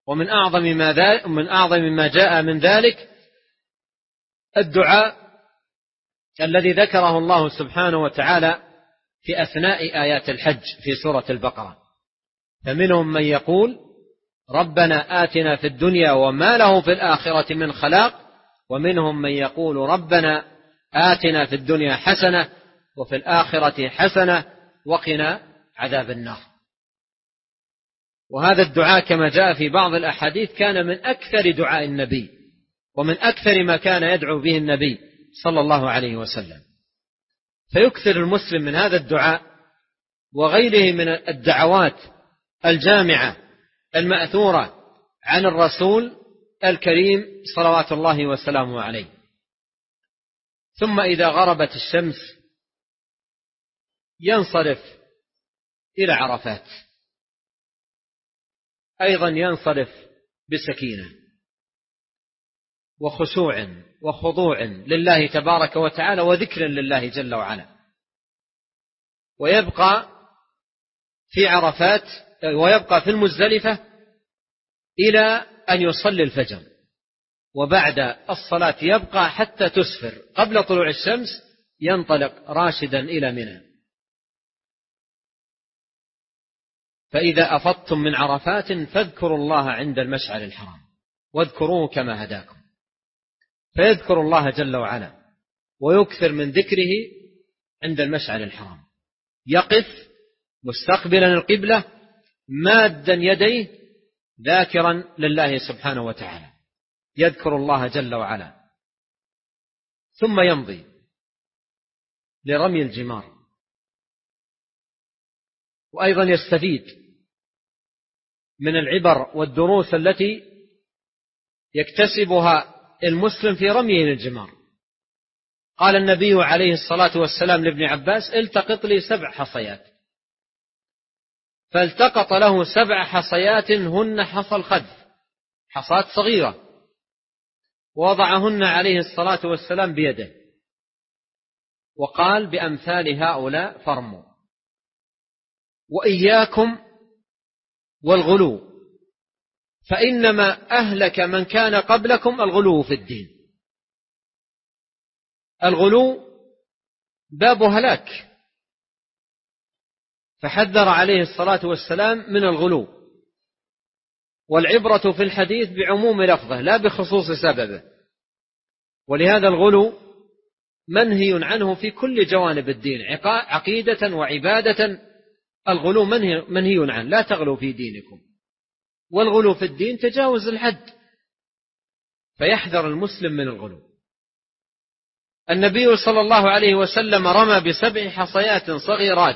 ومن أعظم ما جاء من ذلك الدعاء الذي ذكره الله سبحانه وتعالى في أثناء آيات الحج في سورة البقرة. فمنهم من يقول ربنا آتنا في الدنيا وما له في الآخرة من خلاق، ومنهم من يقول ربنا آتنا في الدنيا حسنة وفي الآخرة حسنة وقنا عذاب النار. وهذا الدعاء كما جاء في بعض الأحاديث كان من أكثر دعاء النبي ومن أكثر ما كان يدعو به النبي صلى الله عليه وسلم. فيكثر المسلم من هذا الدعاء وغيره من الدعوات الجامعة المأثورة عن الرسول الكريم صلوات الله وسلامه عليه. ثم إذا غربت الشمس ينصرف إلى عرفات، أيضا ينصرف بسكينة وخشوع وخضوع لله تبارك وتعالى وذكر لله جل وعلا، ويبقى في عرفات ويبقى في المزدلفة إلى أن يصلي الفجر، وبعد الصلاة يبقى حتى تسفر قبل طلوع الشمس ينطلق راشدا إلى منى. فإذا أفضتم من عرفات فاذكروا الله عند المشعر الحرام واذكروه كما هداكم. فيذكر الله جل وعلا ويكثر من ذكره عند المشعر الحرام، يقف مستقبلا القبلة مادا يديه ذاكرا لله سبحانه وتعالى، يذكر الله جل وعلا، ثم يمضي لرمي الجمار. وأيضا يستفيد من العبر والدروس التي يكتسبها المسلم في رميه للجمار. قال النبي عليه الصلاة والسلام لابن عباس التقط لي 7 حصيات، فالتقط له 7 حصيات هن حصى الخذف، حصات صغيرة، ووضعهن عليه الصلاة والسلام بيده وقال بأمثال هؤلاء فارموا، وإياكم والغلو فإنما أهلك من كان قبلكم الغلو في الدين. الغلو باب هلاك، فحذر عليه الصلاة والسلام من الغلو. والعبرة في الحديث بعموم لفظه لا بخصوص سببه، ولهذا الغلو منهي عنه في كل جوانب الدين، عقيدة وعبادة. الغلو منهي عنه، لا تغلوا في دينكم. والغلو في الدين تجاوز الحد، فيحذر المسلم من الغلو. النبي صلى الله عليه وسلم رمى ب7 حصيات صغيرات،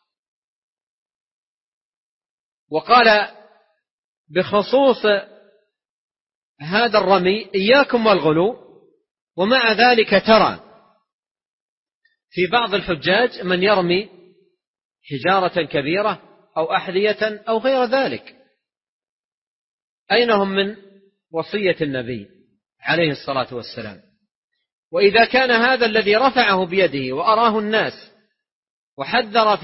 وقال بخصوص هذا الرمي إياكم والغلو. ومع ذلك ترى في بعض الحجاج من يرمي حجارة كبيرة أو أحذية أو غير ذلك. أين هم من وصية النبي عليه الصلاة والسلام؟ وإذا كان هذا الذي رفعه بيده وأراه الناس وحذر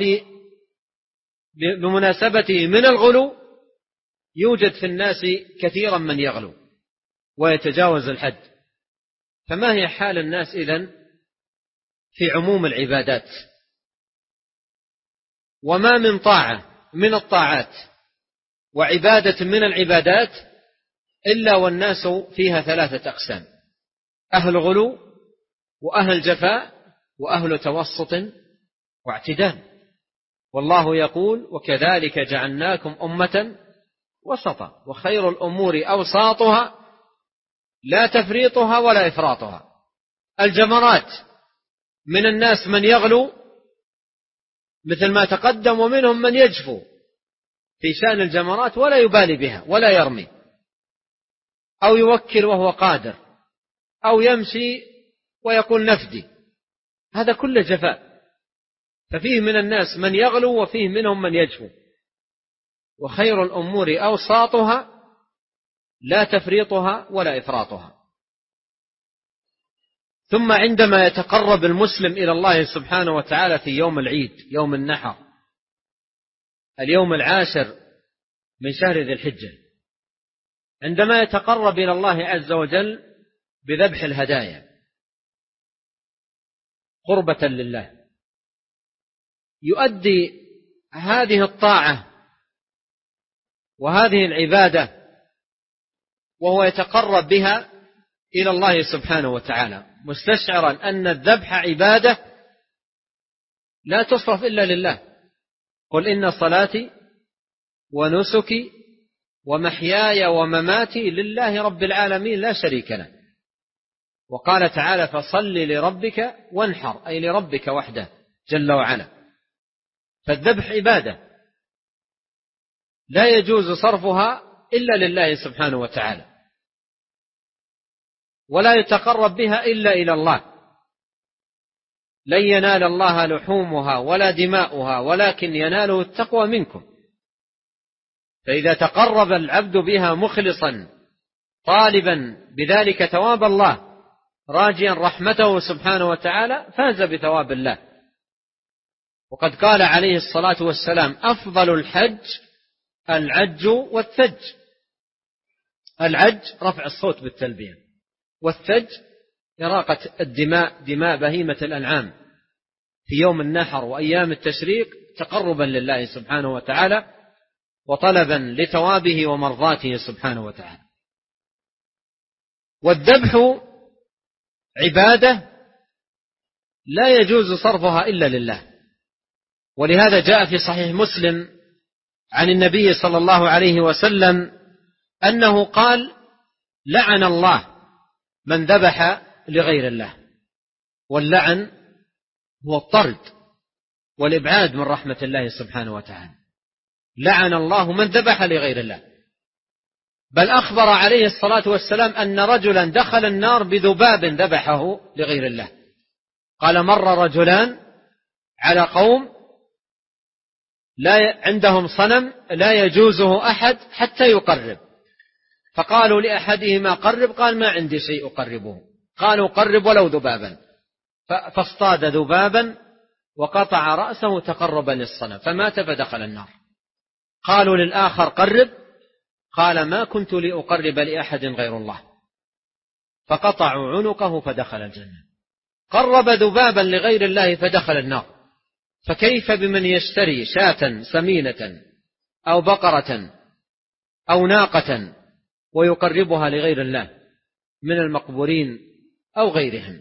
بمناسبته من الغلو، يوجد في الناس كثيرا من يغلو ويتجاوز الحد. فما هي حال الناس إذن في عموم العبادات؟ وما من طاعة من الطاعات وعبادة من العبادات إلا والناس فيها 3 أقسام: أهل غلو وأهل جفاء وأهل توسط واعتدال. والله يقول وكذلك جعلناكم أمة وسطا وخير الأمور أوساطها لا تفريطها ولا إفراطها. الجمرات من الناس من يغلو مثل ما تقدم، ومنهم من يجفو في شأن الجمرات ولا يبالي بها ولا يرمي، أو يوكل وهو قادر، أو يمشي ويقول نفدي. هذا كله جفاء. ففيه من الناس من يغلو وفيه منهم من يجفو. وخير الأمور أوساطها لا تفريطها ولا إفراطها. ثم عندما يتقرب المسلم إلى الله سبحانه وتعالى في يوم العيد، يوم النحر، اليوم 10 من شهر ذي الحجة، عندما يتقرب إلى الله عز وجل بذبح الهدايا قربة لله، يؤدي هذه الطاعة وهذه العبادة وهو يتقرب بها إلى الله سبحانه وتعالى، مستشعرا أن الذبح عبادة لا تصرف إلا لله. قل إن صلاتي ونسكي ومحياي ومماتي لله رب العالمين لا شريك له. وقال تعالى فصل لربك وانحر، أي لربك وحده جل وعلا. فالذبح عبادة لا يجوز صرفها إلا لله سبحانه وتعالى، ولا يتقرب بها إلا إلى الله. لن ينال الله لحومها ولا دماؤها ولكن يناله التقوى منكم. فإذا تقرب العبد بها مخلصا طالبا بذلك ثواب الله راجيا رحمته سبحانه وتعالى فاز بثواب الله. وقد قال عليه الصلاة والسلام أفضل الحج العج والثج. العج رفع الصوت بالتلبية، والثج إراقة الدماء، دماء بهيمة الأنعام في يوم النحر وأيام التشريق تقربا لله سبحانه وتعالى وطلبا لثوابه ومرضاته سبحانه وتعالى. والذبح عبادة لا يجوز صرفها إلا لله. ولهذا جاء في صحيح مسلم عن النبي صلى الله عليه وسلم أنه قال لعن الله من ذبح لغير الله. واللعن هو الطرد والإبعاد من رحمة الله سبحانه وتعالى. لعن الله من ذبح لغير الله. بل أخبر عليه الصلاة والسلام أن رجلا دخل النار بذباب ذبحه لغير الله. قال مر رجلان على قوم لا عندهم صنم لا يجوزه أحد حتى يقرب، فقالوا لأحدهما قرب، قال ما عندي شيء أقربه. قالوا قرب ولو ذبابا، فاصطاد ذبابا وقطع رأسه تقربا للصنم فمات فدخل النار. قالوا للآخر قرب، قال ما كنت لأقرب لأحد غير الله، فقطعوا عنقه فدخل الجنة. قرب ذبابا لغير الله فدخل النار. فكيف بمن يشتري شاة سمينة أو بقرة أو ناقة ويقربها لغير الله من المقبورين أو غيرهم؟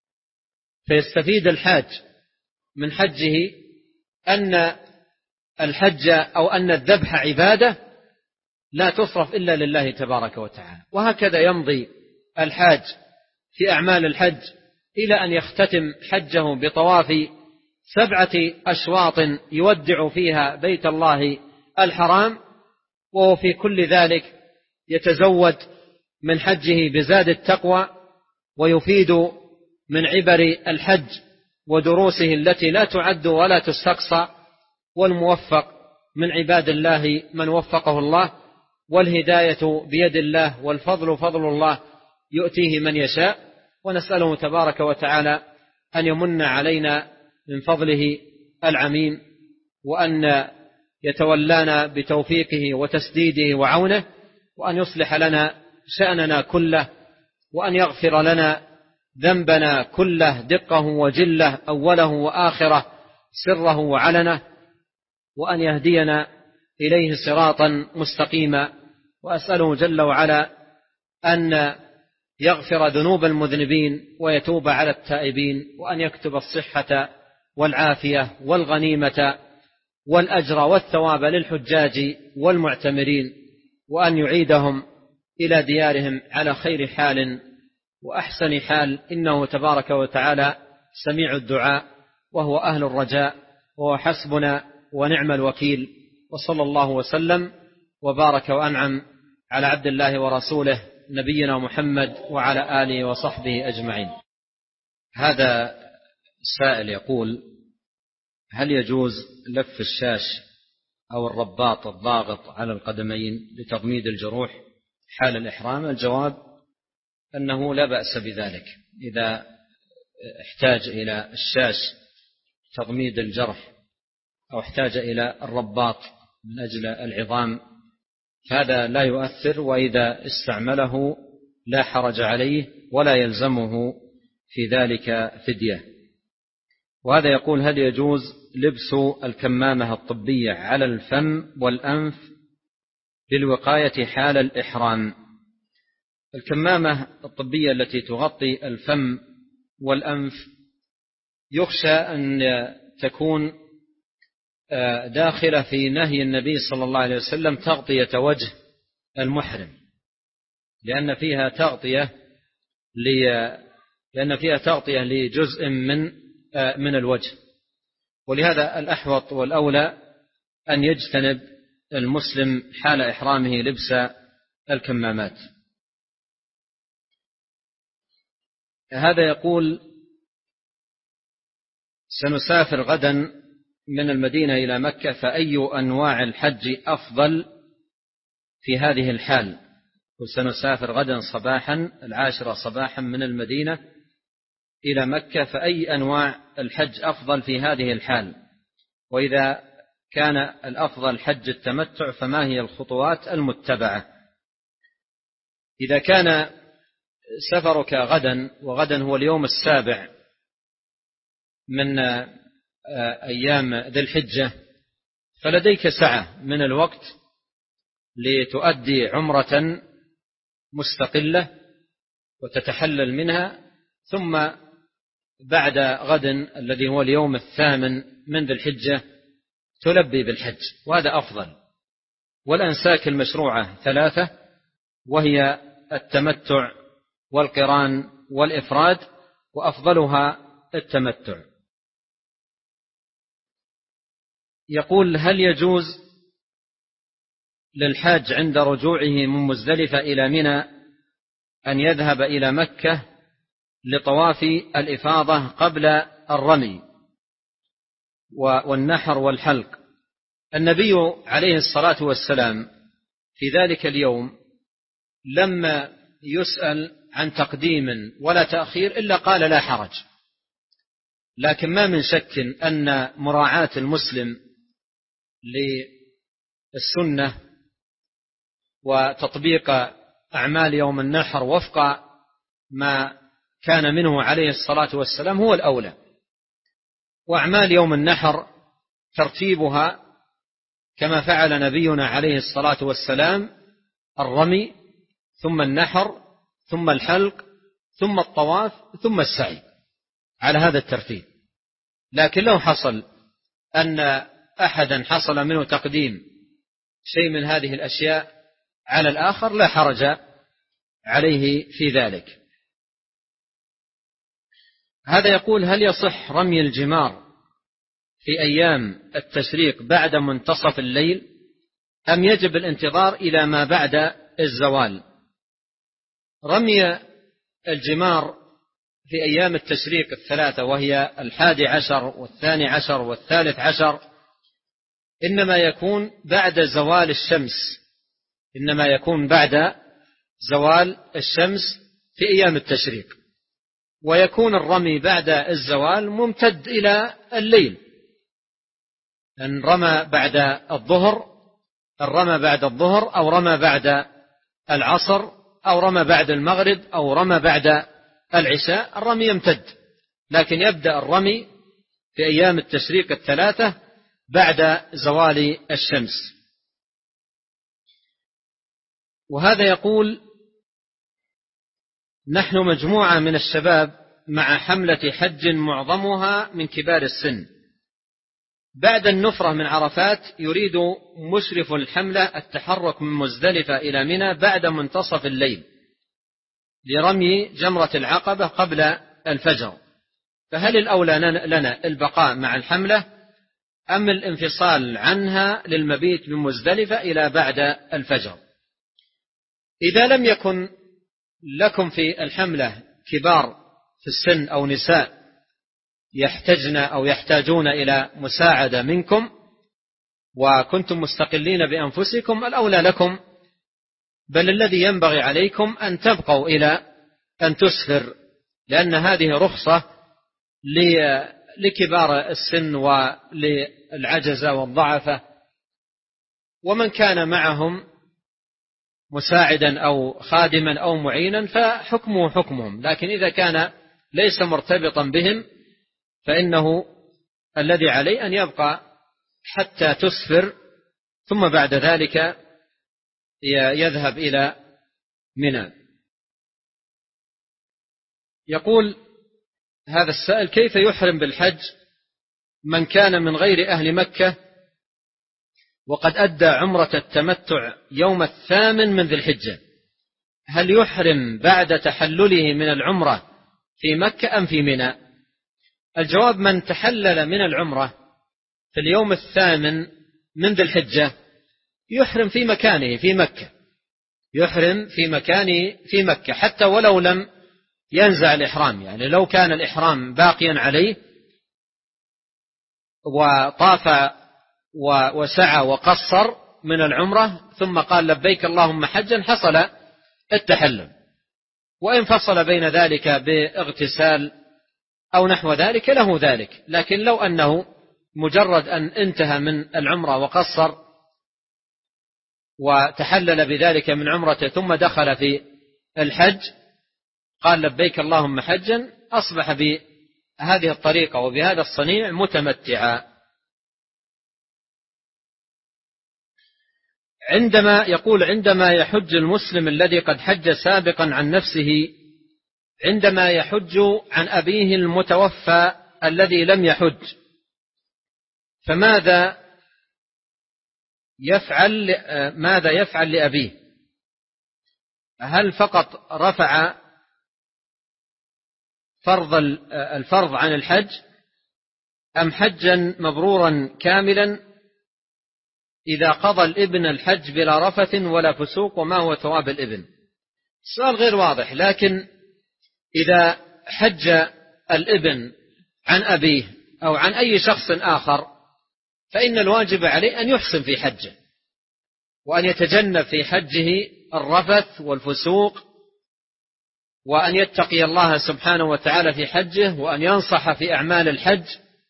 فيستفيد الحاج من حجه أن الحج أو أن الذبح عبادة لا تصرف إلا لله تبارك وتعالى. وهكذا يمضي الحاج في أعمال الحج إلى أن يختتم حجه بطواف 7 أشواط يودع فيها بيت الله الحرام، وهو في كل ذلك يتزود من حجه بزاد التقوى ويفيد من عبر الحج ودروسه التي لا تعد ولا تستقصى. والموفق من عباد الله من وفقه الله، والهداية بيد الله، والفضل فضل الله يؤتيه من يشاء. ونسأله تبارك وتعالى أن يمن علينا من فضله العميم، وأن يتولانا بتوفيقه وتسديده وعونه، وأن يصلح لنا شأننا كله، وأن يغفر لنا ذنبنا كله دقه وجله أوله وآخره سره وعلنه، وأن يهدينا إليه صراطا مستقيما. وأسأله جل وعلا أن يغفر ذنوب المذنبين ويتوب على التائبين، وأن يكتب الصحة والعافية والغنيمة والأجر والثواب للحجاج والمعتمرين، وأن يعيدهم إلى ديارهم على خير حال وأحسن حال، إنه تبارك وتعالى سميع الدعاء وهو أهل الرجاء، وهو حسبنا ونعم الوكيل. وصلى الله وسلم وبارك وأنعم على عبد الله ورسوله نبينا محمد وعلى آله وصحبه أجمعين. هذا السائل يقول: هل يجوز لف الشاش أو الرباط الضاغط على القدمين لتضميد الجروح حال الإحرام؟ الجواب أنه لا بأس بذلك إذا احتاج إلى الشاش تضميد الجرح أو احتاج إلى الرباط من أجل العظام هذا لا يؤثر، وإذا استعمله لا حرج عليه ولا يلزمه في ذلك فدية. وهذا يقول: هل يجوز لبس الكمامة الطبية على الفم والأنف للوقاية حال الإحرام؟ الكمامة الطبية التي تغطي الفم والأنف يخشى أن تكون داخلة في نهي النبي صلى الله عليه وسلم تغطية وجه المحرم، لأن فيها تغطية لجزء من الوجه، ولهذا الأحوط والأولى أن يجتنب المسلم حال إحرامه لبس الكمامات. هذا يقول: سنسافر غدا من المدينة إلى مكة، فأي أنواع الحج أفضل في هذه الحال؟ وسنسافر غدا صباحا 10 صباحا من المدينة إلى مكة، فأي أنواع الحج أفضل في هذه الحال؟ وإذا كان الأفضل حج التمتع فما هي الخطوات المتبعة؟ إذا كان سفرك غدا، وغدا هو اليوم 7 من أيام ذي الحجة، فلديك سعة من الوقت لتؤدي عمرة مستقلة وتتحلل منها، ثم بعد غد الذي هو اليوم 8 من ذي الحجة تلبي بالحج، وهذا أفضل. والأنساك المشروعة 3، وهي التمتع والقران والإفراد، وأفضلها التمتع. يقول: هل يجوز للحاج عند رجوعه من مزدلفة إلى منى أن يذهب إلى مكة لطواف الإفاضة قبل الرمي والنحر والحلق؟ النبي عليه الصلاة والسلام في ذلك اليوم لما يسأل عن تقديم ولا تأخير إلا قال: لا حرج. لكن ما من شك أن مراعاة المسلم للسنة وتطبيق أعمال يوم النحر وفق ما كان منه عليه الصلاة والسلام هو الأولى. وأعمال يوم النحر ترتيبها كما فعل نبينا عليه الصلاة والسلام: الرمي، ثم النحر، ثم الحلق، ثم الطواف، ثم السعي، على هذا الترتيب. لكن لو حصل أن أحدا حصل منه تقديم شيء من هذه الأشياء على الآخر لا حرج عليه في ذلك. هذا يقول: هل يصح رمي الجمار في أيام التشريق بعد منتصف الليل، أم يجب الانتظار إلى ما بعد الزوال؟ رمي الجمار في أيام التشريق 3، وهي 11 و12 و13، إنما يكون بعد زوال الشمس في أيام التشريق، ويكون الرمي بعد الزوال ممتد إلى الليل، أن رمى بعد الظهر أو رمى بعد العصر أو رمى بعد المغرب أو رمى بعد العشاء، الرمي يمتد. لكن يبدأ الرمي في أيام التشريق 3 بعد زوال الشمس. وهذا يقول: نحن مجموعة من الشباب مع حملة حج معظمها من كبار السن، بعد النفرة من عرفات يريد مشرف الحملة التحرك من مزدلفة إلى منى بعد منتصف الليل لرمي جمرة العقبة قبل الفجر، فهل الأولى لنا البقاء مع الحملة أم الانفصال عنها للمبيت من مزدلفة إلى بعد الفجر؟ إذا لم يكن لكم في الحملة كبار في السن أو نساء يحتاجن أو يحتاجون إلى مساعدة منكم وكنتم مستقلين بأنفسكم، الأولى لكم، بل الذي ينبغي عليكم أن تبقوا إلى أن تسفر، لأن هذه رخصة لكبار السن وللعجزة والضعفة، ومن كان معهم مساعدا أو خادما أو معينا فحكمه حكمهم، لكن إذا كان ليس مرتبطا بهم فإنه الذي عليه أن يبقى حتى تسفر، ثم بعد ذلك يذهب إلى منى. يقول هذا السائل: كيف يحرم بالحج من كان من غير أهل مكة وقد أدى عمرة التمتع يوم 8 من ذي الحجة؟ هل يحرم بعد تحلله من العمرة في مكة أم في منى؟ الجواب: من تحلل من العمرة في اليوم 8 من ذي الحجة يحرم في مكانه في مكة، يحرم في مكانه في مكة حتى ولو لم ينزع الإحرام. يعني لو كان الإحرام باقيا عليه وطاف وسعى وقصر من العمرة ثم قال لبيك اللهم حجا حصل التحلل، وإن فصل بين ذلك باغتسال أو نحو ذلك له ذلك. لكن لو أنه مجرد أن انتهى من العمرة وقصر وتحلل بذلك من عمرته ثم دخل في الحج قال لبيك اللهم حجا، أصبح بهذه الطريقة وبهذا الصنيع متمتعا. عندما يحج المسلم الذي قد حج سابقا عن نفسه، عندما يحج عن أبيه المتوفى الذي لم يحج، فماذا يفعل لأبيه؟ هل فقط رفع الفرض عن الحج أم حجا مبرورا كاملا إذا قضى الابن الحج بلا رفث ولا فسوق؟ وما هو ثواب الابن؟ السؤال غير واضح، لكن إذا حج الابن عن أبيه أو عن أي شخص آخر فإن الواجب عليه أن يحسن في حجه وأن يتجنب في حجه الرفث والفسوق، وأن يتقي الله سبحانه وتعالى في حجه، وأن ينصح في أعمال الحج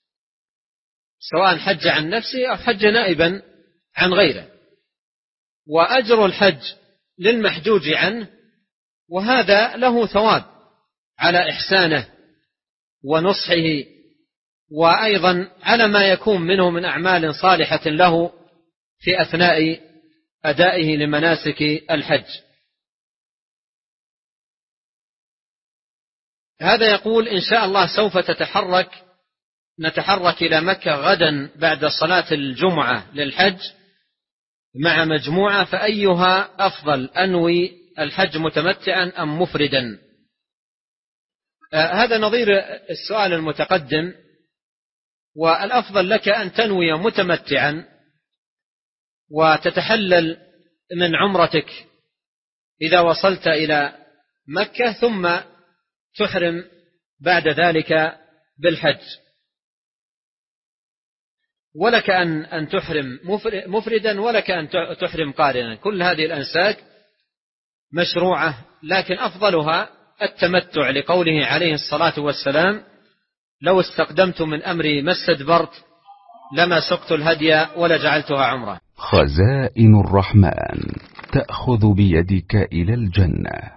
سواء حج عن نفسه أو حج نائبا عن غيره. وأجر الحج للمحجوج عنه، وهذا له ثواب على إحسانه ونصحه، وأيضا على ما يكون منه من أعمال صالحة له في أثناء أدائه لمناسك الحج. هذا يقول: إن شاء الله سوف نتحرك إلى مكة غدا بعد صلاة الجمعة للحج مع مجموعة، فأيها أفضل، أنوي الحج متمتعا أم مفردا؟ هذا نظير السؤال المتقدم، والأفضل لك أن تنوي متمتعا وتتحلل من عمرتك إذا وصلت إلى مكة ثم تحرم بعد ذلك بالحج، ولك أن تحرم مفردا ولك أن تحرم قارنا. كل هذه الأنساك مشروعة، لكن أفضلها التمتع، لقوله عليه الصلاة والسلام: لو استقدمت من أمري ما استدبرت لما سقت الهدي ولا جعلتها عمرة. خزائن الرحمن تأخذ بيدك إلى الجنة.